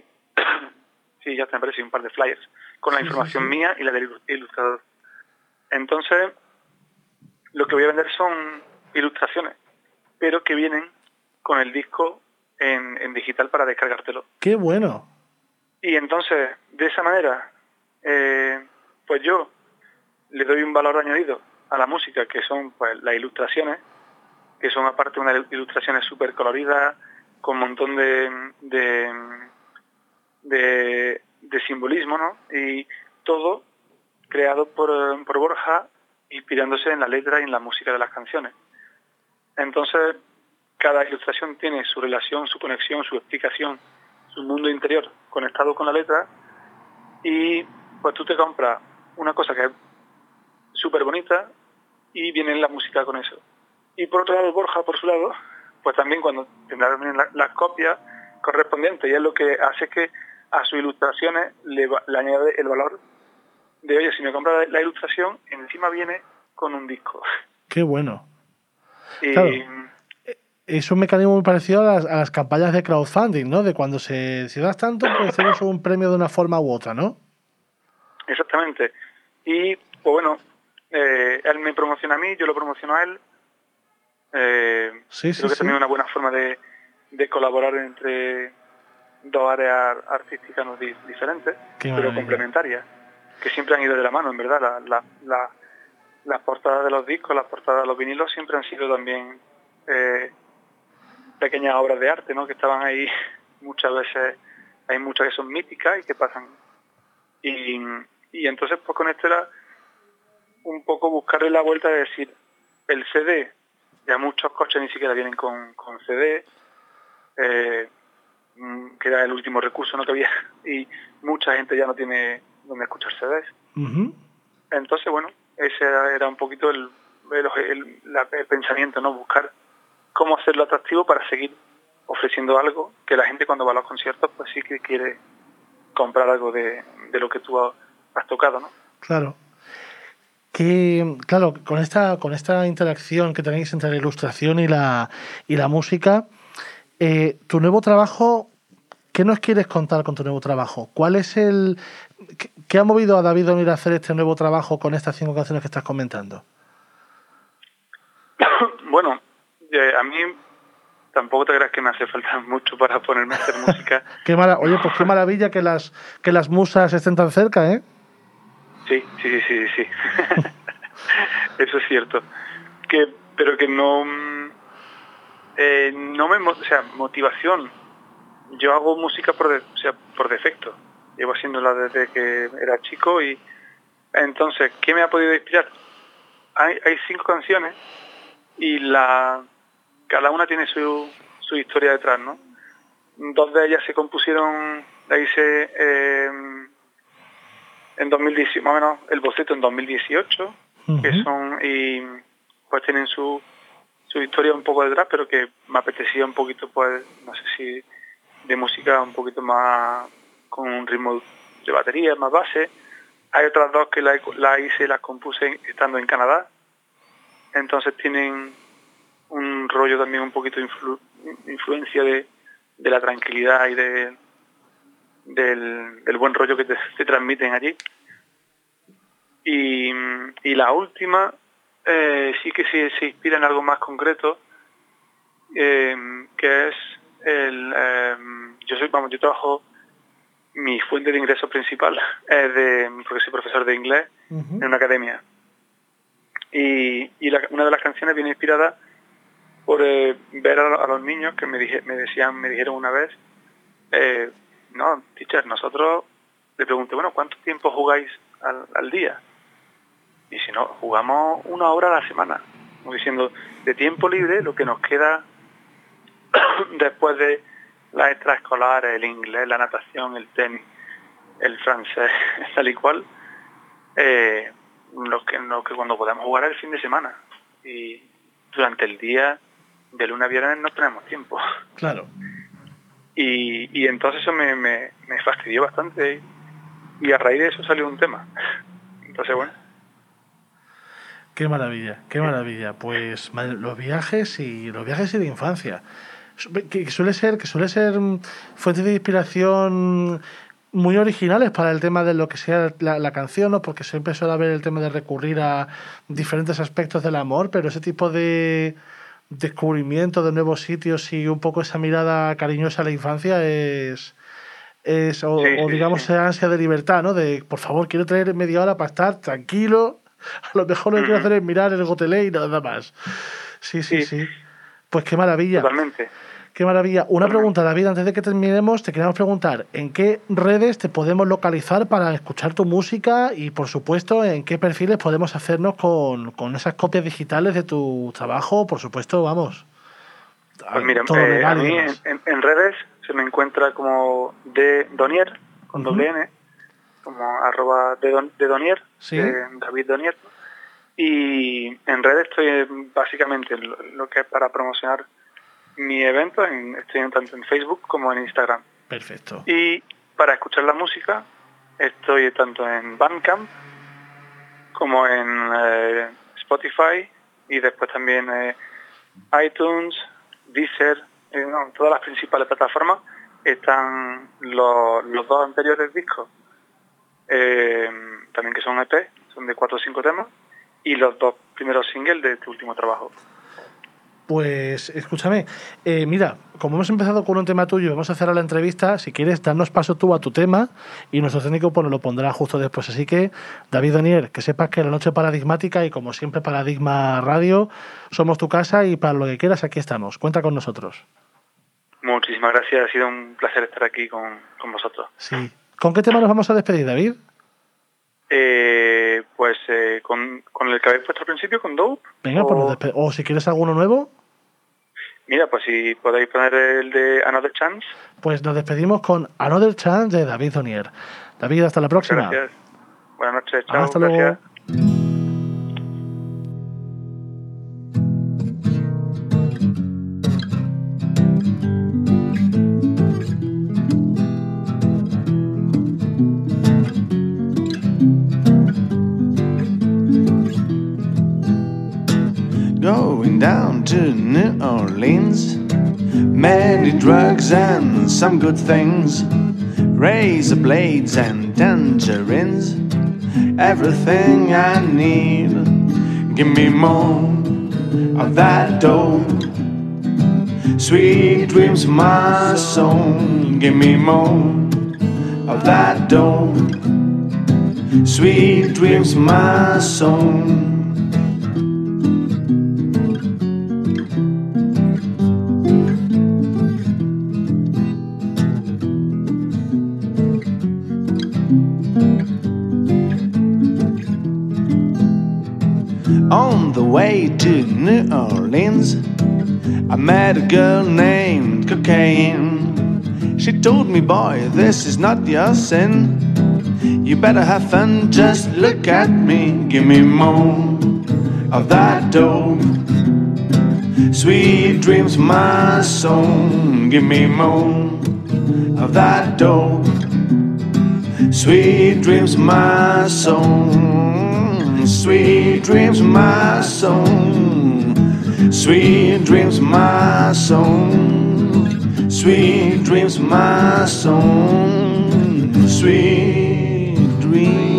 sí, ya te me parece un par de flyers con la Sí, sí, información sí. mía y la del ilustrador. Entonces, lo que voy a vender son ilustraciones, pero que vienen con el disco en, en digital para descargártelo. Qué bueno. Y entonces, de esa manera, eh, pues yo le doy un valor añadido a la música, que son pues las ilustraciones, que son aparte unas ilustraciones súper coloridas, con un montón de, de, de, de simbolismo, ¿no? Y todo creado por, por Borja, inspirándose en la letra y en la música de las canciones. Entonces, cada ilustración tiene su relación, su conexión, su explicación, su mundo interior conectado con la letra, y pues tú te compras una cosa que es súper bonita y viene la música con eso. Y por otro lado, Borja, por su lado, pues también cuando tendrá también la- las copias correspondientes, y es lo que hace que a sus ilustraciones le, va- le añade el valor de, oye, si me compras la ilustración, encima viene con un disco. Qué bueno. Y Claro. Es un mecanismo muy parecido a las, a las campañas de crowdfunding, ¿no? De cuando se, si das tanto, pues tienes un premio de una forma u otra, ¿no? exactamente. Y, pues bueno, eh, él me promociona a mí, yo lo promociono a él. Eh, Sí, sí, creo que sí. también es una buena forma de, de colaborar entre dos áreas artísticas no di- diferentes, Qué pero maravilla. complementarias, que siempre han ido de la mano, en verdad. La, la, la- las portadas de los discos, las portadas de los vinilos siempre han sido también eh, pequeñas obras de arte, ¿no? Que estaban ahí muchas veces, hay muchas que son míticas y que pasan. Y, y entonces pues con esto era un poco buscarle la vuelta de decir, el C D, ya muchos coches ni siquiera vienen con, con C D, eh, mm, que era el último recurso, ¿no? Que había, y mucha gente ya no tiene donde escuchar C Ds. Ujú. Entonces, bueno, ese era, era un poquito el, el, el- la- el pensamiento, ¿no? Buscar cómo hacerlo atractivo para seguir ofreciendo algo que la gente cuando va a los conciertos pues sí que quiere comprar algo de, de lo que tú has, has tocado, ¿no? Claro. Que, claro, con esta, con esta interacción que tenéis entre la ilustración y la, y la música, eh, tu nuevo trabajo, ¿qué nos quieres contar con tu nuevo trabajo? ¿Cuál es el... ¿Qué, qué ha movido a David Onir a hacer este nuevo trabajo con estas cinco canciones que estás comentando? Bueno, eh, a mí tampoco te creas que me hace falta mucho para ponerme a hacer música. Qué mara- Oye, pues qué maravilla que las, que las musas estén tan cerca, ¿eh? Sí, sí, sí, sí, sí. Eso es cierto. Que, pero que no, mm, eh, no me, mo- o sea, motivación. Yo hago música por, de- o sea, por defecto. Llevo haciéndola desde que era chico y entonces, ¿qué me ha podido inspirar? Hay, hay cinco canciones y la cada una tiene su, su historia detrás, ¿no? Dos de ellas se compusieron, la hice eh, en dos mil dieciocho, más o menos el boceto en dos mil dieciocho, uh-huh. que son, y pues tienen su, su historia un poco detrás, pero que me apetecía un poquito, pues, no sé si de música un poquito más, con un ritmo de batería, más base. Hay otras dos que las la hice y las compuse estando en Canadá, entonces tienen un rollo también un poquito de influ, influencia de, de la tranquilidad y de, del, del buen rollo que te, te transmiten allí. Y, y la última eh, sí que sí, se inspira en algo más concreto, eh, que es el eh, yo soy vamos yo trabajo mi fuente de ingresos principal es de porque soy profesor de inglés uh-huh. en una academia, y, y la, una de las canciones viene inspirada por eh, ver a, a los niños que me dije, me decían me dijeron una vez eh, no, teacher, nosotros le pregunté, bueno, ¿cuánto tiempo jugáis al, al día? Y si no, jugamos una hora a la semana, como diciendo, de tiempo libre, lo que nos queda después de las extraescolares, el inglés, la natación, el tenis, el francés, tal y cual, eh, lo que, lo que cuando podemos jugar es el fin de semana. Y durante el día, de lunes a viernes, no tenemos tiempo. Claro. Y, y entonces eso me, me, me fastidió bastante, y a raíz de eso salió un tema. Entonces, bueno. Qué maravilla, qué maravilla. Pues los viajes y los viajes y la infancia. Que suele ser, que suele ser fuentes de inspiración muy originales para el tema de lo que sea la, la canción, ¿no? Porque siempre suele haber el tema de recurrir a diferentes aspectos del amor, pero ese tipo de descubrimiento de nuevos sitios y un poco esa mirada cariñosa a la infancia es, es o, sí, o digamos sí, sí. esa ansia de libertad, ¿no? De, por favor, quiero tener media hora para estar tranquilo, a lo mejor lo que uh-huh. quiero hacer es mirar el gotelé y nada más. Sí, sí, sí, sí. Pues qué maravilla. Totalmente. Qué maravilla. Una pregunta, David, antes de que terminemos, te queríamos preguntar, ¿en qué redes te podemos localizar para escuchar tu música? Y, por supuesto, ¿en qué perfiles podemos hacernos con, con esas copias digitales de tu trabajo? Por supuesto, vamos. Pues mira, eh, a mí en, en, en redes se me encuentra como de Donier, con uh-huh. doble N, como arroba de, don, de Donier, ¿sí? de David Donier. Y en redes estoy básicamente lo, lo que es para promocionar mi evento, en, estoy en, tanto en Facebook como en Instagram. Perfecto. Y para escuchar la música estoy tanto en Bandcamp como en eh, Spotify, y después también eh, iTunes, Deezer, eh, no, todas las principales plataformas están los, los dos anteriores discos, eh, también que son E P, son de cuatro o cinco temas, y los dos primeros singles de tu último trabajo. Pues escúchame, eh, mira, como hemos empezado con un tema tuyo, vamos a cerrar la entrevista. Si quieres, darnos paso tú a tu tema y nuestro técnico pues, lo pondrá justo después. Así que, David Donier, que sepas que la noche paradigmática y como siempre Paradigma Radio, somos tu casa y para lo que quieras aquí estamos. Cuenta con nosotros. Muchísimas gracias, ha sido un placer estar aquí con, con vosotros. Sí. ¿Con qué tema nos vamos a despedir, David? Eh, pues eh, con, con el que habéis puesto al principio, con Dope. Venga, o... pues nos despe- o si quieres alguno nuevo. Mira, pues si podéis poner el de Another Chance. Pues nos despedimos con Another Chance de David Donier. David, hasta la próxima. Gracias. Buenas noches, chao. Hasta gracias. Luego. Going down to New Orleans, many drugs and some good things, razor blades and tangerines, everything I need. Give me more of that dough, sweet dreams my soul. Give me more of that dough, sweet dreams my soul. On the way to New Orleans, I met a girl named Cocaine. She told me, boy, this is not your sin. You better have fun, just look at me. Give me more of that dope. Sweet dreams, my soul. Give me more of that dope. Sweet dreams, my soul. Sweet dreams, my soul. Sweet dreams, my soul. Sweet dreams, my soul. Sweet dreams.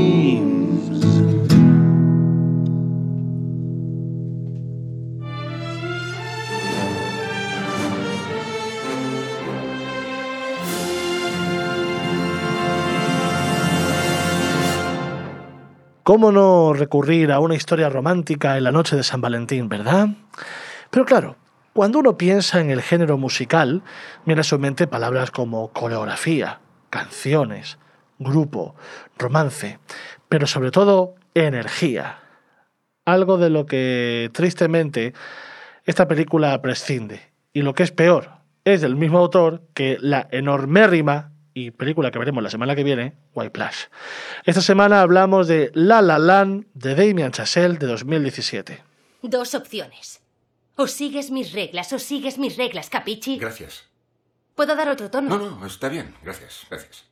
¿Cómo no recurrir a una historia romántica en la noche de San Valentín, verdad? Pero claro, cuando uno piensa en el género musical, viene a su mente palabras como coreografía, canciones, grupo, romance, pero sobre todo energía. Algo de lo que, tristemente, esta película prescinde. Y lo que es peor, es del mismo autor que la enormérrima y película que veremos la semana que viene, White Plush. Esta semana hablamos de La La Land de Damien Chazelle de dos mil diecisiete. Dos opciones. O sigues mis reglas o sigues mis reglas, ¿capichi? Gracias. ¿Puedo dar otro tono? No, no, está bien. Gracias, gracias.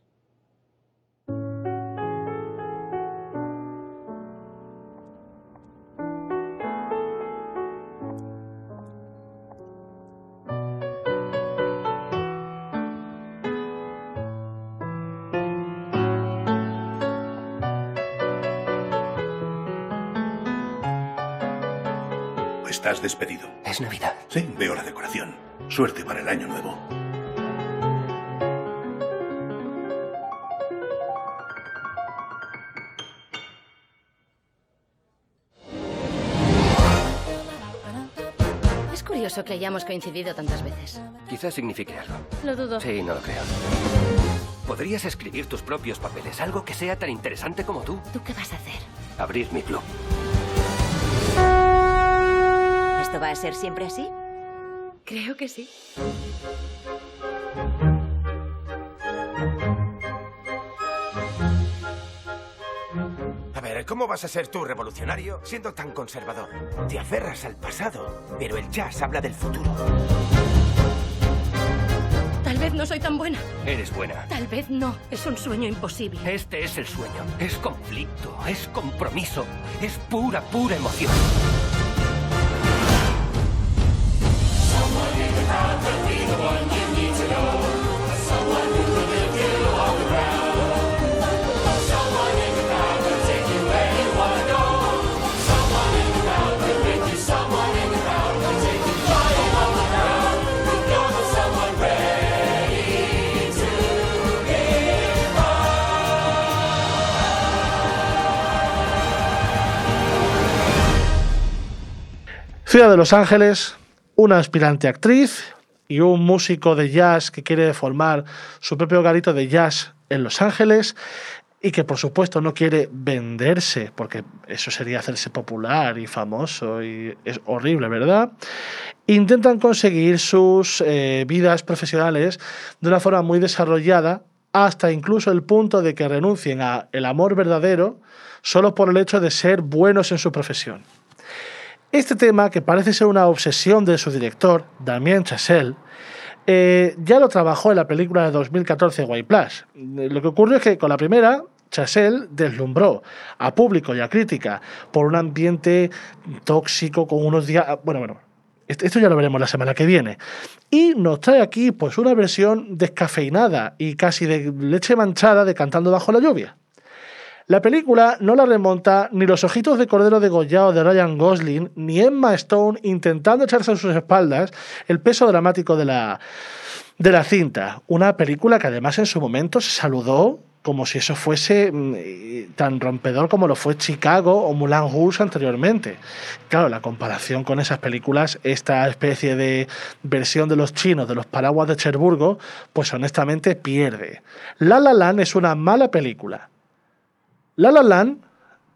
Estás despedido. Es Navidad. Sí, veo la decoración. Suerte para el año nuevo. Es curioso que hayamos coincidido tantas veces. Quizás signifique algo. Lo dudo. Sí, no lo creo. Podrías escribir tus propios papeles, algo que sea tan interesante como tú. ¿Tú qué vas a hacer? Abrir mi club. ¿Esto va a ser siempre así? Creo que sí. A ver, ¿cómo vas a ser tú revolucionario siendo tan conservador? Te aferras al pasado, pero el jazz habla del futuro. Tal vez no soy tan buena. Eres buena. Tal vez no. Es un sueño imposible. Este es el sueño. Es conflicto, es compromiso, es pura, pura emoción. Ciudad de Los Ángeles, una aspirante actriz y un músico de jazz que quiere formar su propio garito de jazz en Los Ángeles y que por supuesto no quiere venderse, porque eso sería hacerse popular y famoso y es horrible, ¿verdad? Intentan conseguir sus eh, vidas profesionales de una forma muy desarrollada, hasta incluso el punto de que renuncien a el amor verdadero solo por el hecho de ser buenos en su profesión. Este tema, que parece ser una obsesión de su director, Damien Chazelle, eh, ya lo trabajó en la película de dos mil catorce White Plush. Lo que ocurrió es que con la primera, Chazelle deslumbró a público y a crítica por un ambiente tóxico con unos días... Bueno, bueno, esto ya lo veremos la semana que viene. Y nos trae aquí pues una versión descafeinada y casi de leche manchada de Cantando bajo la lluvia. La película no la remonta ni Los ojitos de cordero degollado de Ryan Gosling, ni Emma Stone intentando echarse a sus espaldas el peso dramático de la, de la cinta. Una película que además en su momento se saludó como si eso fuese mmm, tan rompedor como lo fue Chicago o Moulin Rouge anteriormente. Claro, la comparación con esas películas, esta especie de versión de los chinos, de los paraguas de Cherburgo, pues honestamente pierde. La La Land es una mala película. La La Land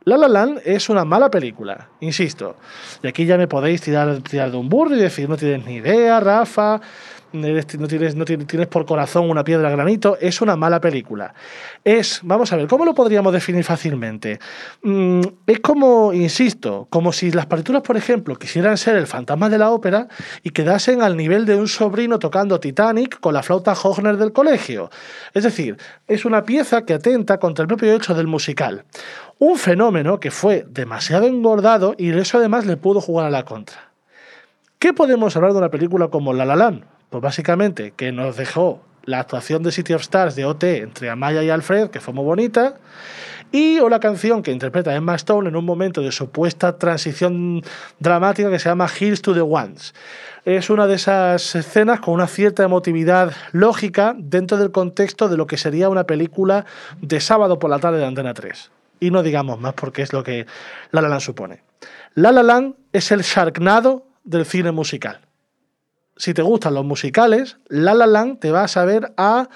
La La Land es una mala película, insisto. Y aquí ya me podéis tirar, tirar de un burro y decir, no tienes ni idea, Rafa, no tienes, no tienes, tienes por corazón una piedra de granito. Es una mala película. Es, vamos a ver, ¿cómo lo podríamos definir fácilmente? Mm, es como, insisto, como si las partituras, por ejemplo, quisieran ser el fantasma de la ópera y quedasen al nivel de un sobrino tocando Titanic con la flauta Hofner del colegio. Es decir, es una pieza que atenta contra el propio hecho del musical. Un fenómeno que fue demasiado engordado y eso además le pudo jugar a la contra. ¿Qué podemos hablar de una película como La La Land? Pues básicamente que nos dejó la actuación de City of Stars de O T entre Amaya y Alfred, que fue muy bonita, y o la canción que interpreta Emma Stone en un momento de supuesta transición dramática que se llama Here's to the Ones. Es una de esas escenas con una cierta emotividad lógica dentro del contexto de lo que sería una película de sábado por la tarde de Antena tres. Y no digamos más porque es lo que La La Land supone. La La Land es el Sharknado del cine musical. Si te gustan los musicales, La La Land te va a saber a...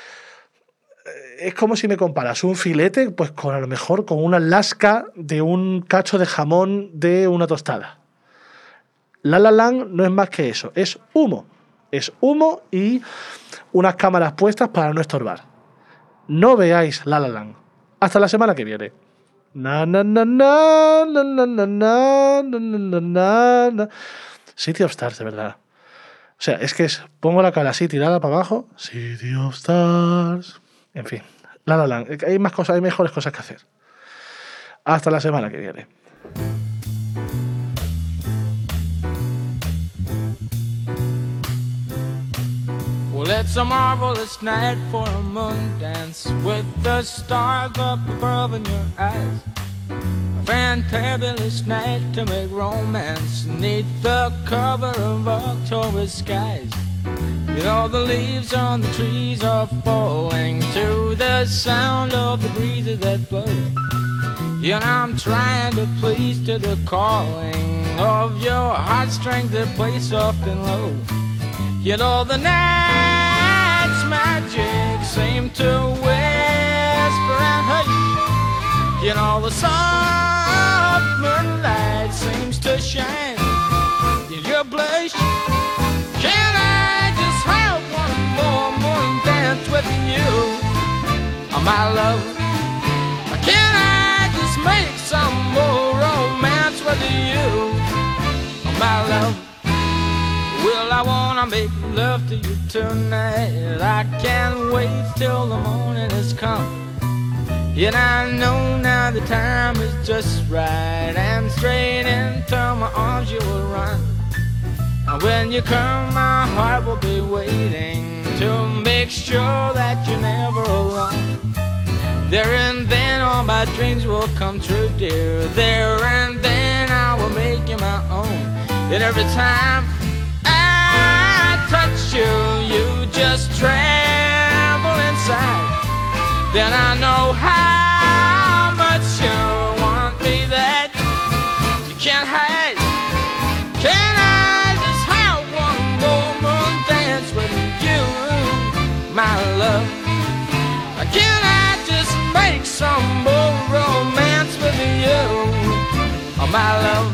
Es como si me comparas un filete, pues con a lo mejor con una lasca de un cacho de jamón de una tostada. La La Land no es más que eso, es humo. Es humo y unas cámaras puestas para no estorbar. No veáis La La Land. Hasta la semana que viene. Na na na na na na na na na na na. City of Stars, de verdad. O sea, es que es, pongo la cara así tirada para abajo. City of Stars. En fin, La La Land. Hay más cosas, hay mejores cosas que hacer. Hasta la semana que viene. Well, it's a marvelous night for a moon dance with the stars up above in your eyes. A fantabulous night to make romance neath the cover of October skies. You know the leaves on the trees are falling to the sound of the breezes that blow. Yeah, I'm trying to please to the calling of your heartstrings that play soft and low. You know the night's magic seemed to whisper and hush. You know the soft moonlight seems to shine in your blush. Can I just have one more morning dance with you, oh, my love? Can I just make some more romance with you, oh, my love? Well, I wanna make love to you tonight. I can't wait till the morning has come. And I know now the time is just right, and straight into my arms you will run. And when you come, my heart will be waiting to make sure that you're never alone. There and then all my dreams will come true, dear. There and then I will make you my own. And every time touch you, you just tremble inside. Then I know how much you want me that you can't hide. Can I just have one more moon dance with you, my love? Can I just make some more romance with you, oh, my love?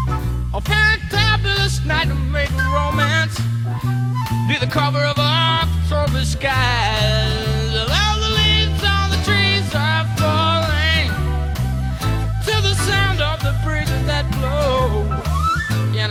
Night to make romance, be the cover of a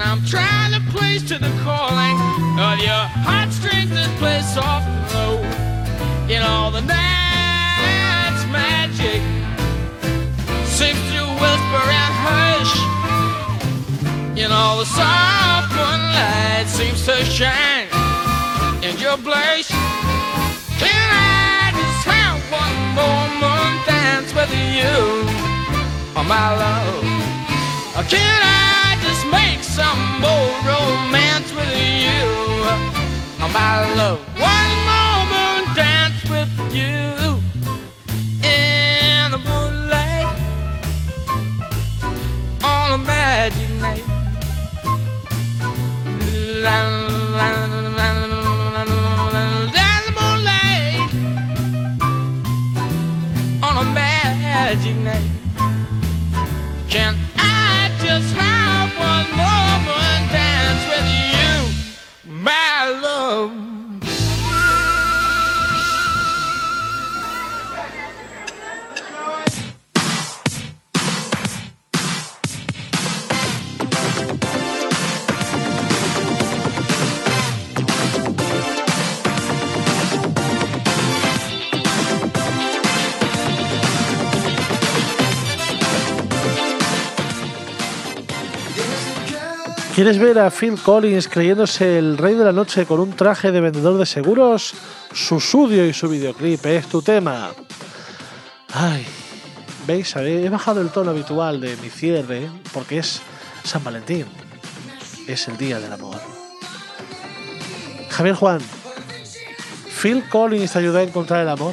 I'm trying to place to the calling of your heartstrings that play soft and low. In all the night's magic seems to whisper and hush. In all the soft moonlight seems to shine in your place. Can I just have one more moon dance with you, oh my love? Or can I just make some more romance with you, oh my love? One more moon dance with you in the moonlight on a magic night. La, la, la, la, la, la, the moonlight on a magic night. Can I just have one moment dance with you, my love? ¿Quieres ver a Phil Collins creyéndose el rey de la noche con un traje de vendedor de seguros? Susudio y su videoclip es tu tema. Ay, veis, he bajado el tono habitual de mi cierre porque es San Valentín. Es el día del amor. Javier Juan, ¿Phil Collins te ayudó a encontrar el amor?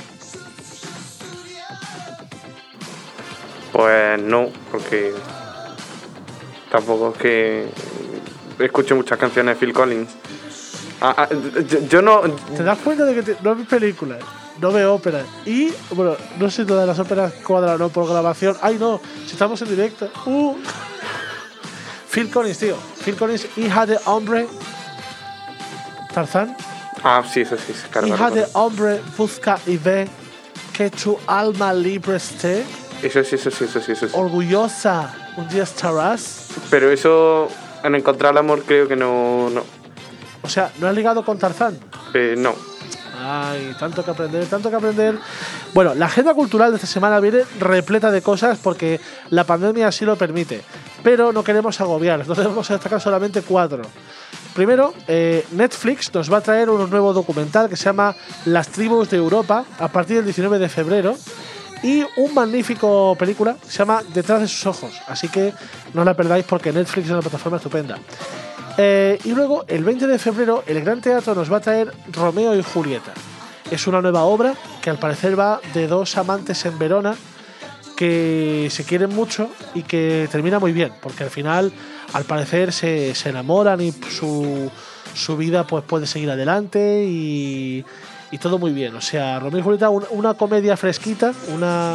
Pues no, porque tampoco es que escucho muchas canciones de Phil Collins. Ah, ah, yo, yo no... ¿Te das cuenta de que te, no ves películas, no veo óperas? Y, bueno, no sé si todas las óperas cuadran o no por grabación. ¡Ay, no! Si estamos en directo. Uh. Phil Collins, tío. Phil Collins, hija de hombre... ¿Tarzán? Ah, sí, eso sí. Claro, hija claro, de claro. hombre, busca y ve que tu alma libre esté. Eso sí, eso sí, eso sí, eso sí. Orgullosa, un día estarás. Pero eso, en encontrar el amor, creo que no... no. O sea, ¿no has ligado con Tarzán? Eh, no. Ay, tanto que aprender, tanto que aprender. Bueno, la agenda cultural de esta semana viene repleta de cosas porque la pandemia así lo permite. Pero no queremos agobiar, entonces vamos a destacar solamente cuatro. Primero, eh, Netflix nos va a traer un nuevo documental que se llama Las tribus de Europa a partir del diecinueve de febrero. Y un magnífico película que se llama Detrás de sus ojos. Así que no la perdáis porque Netflix es una plataforma estupenda. Eh, y luego, el veinte de febrero, el Gran Teatro nos va a traer Romeo y Julieta. Es una nueva obra que al parecer va de dos amantes en Verona que se quieren mucho y que termina muy bien, porque al final, al parecer, se, se enamoran y su, su vida pues, puede seguir adelante y, y todo muy bien. O sea, Romeo y Julieta, una, una comedia fresquita, una...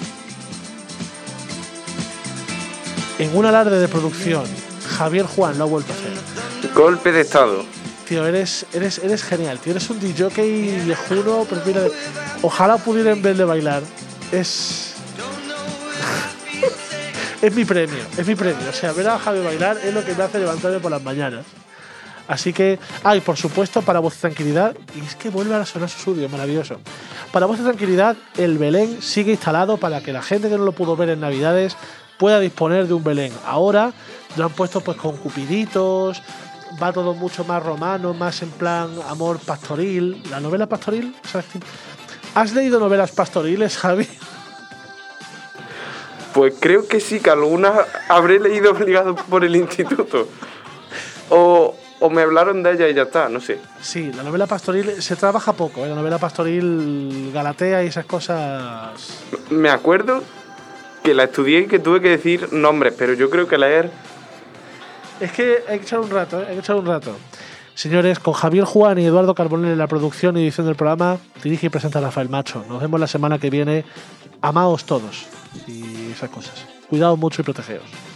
en un alarde de producción. Javier Juan lo ha vuelto a hacer. Golpe de estado. Tío, eres, eres, eres genial, tío. Eres un D J viejuno, pero mira, ojalá pudiera en vez de bailar. Es... es mi premio, es mi premio. O sea, ver a Javier bailar es lo que me hace levantarme por las mañanas. Así que, ay, ah, por supuesto, para vuestra tranquilidad, y es que vuelve a sonar su estudio, maravilloso. Para vuestra tranquilidad, el Belén sigue instalado para que la gente que no lo pudo ver en Navidades pueda disponer de un Belén. Ahora lo han puesto pues con cupiditos, va todo mucho más romano, más en plan amor pastoril. ¿La novela pastoril? ¿Has leído novelas pastoriles, Javi? Pues creo que sí, que algunas habré leído obligado por el instituto. O, o me hablaron de ella y ya está, no sé. Sí, la novela pastoril se trabaja poco, ¿eh? La novela pastoril galatea y esas cosas... Me acuerdo que la estudié y que tuve que decir nombres, pero yo creo que leer... Es que hay que echar un rato, ¿eh? Hay que echar un rato. Señores, con Javier Juan y Eduardo Carbonell en la producción y edición del programa, dirige y presenta Rafael Macho. Nos vemos la semana que viene. Amaos todos y esas cosas. Cuidaos mucho y protegeos.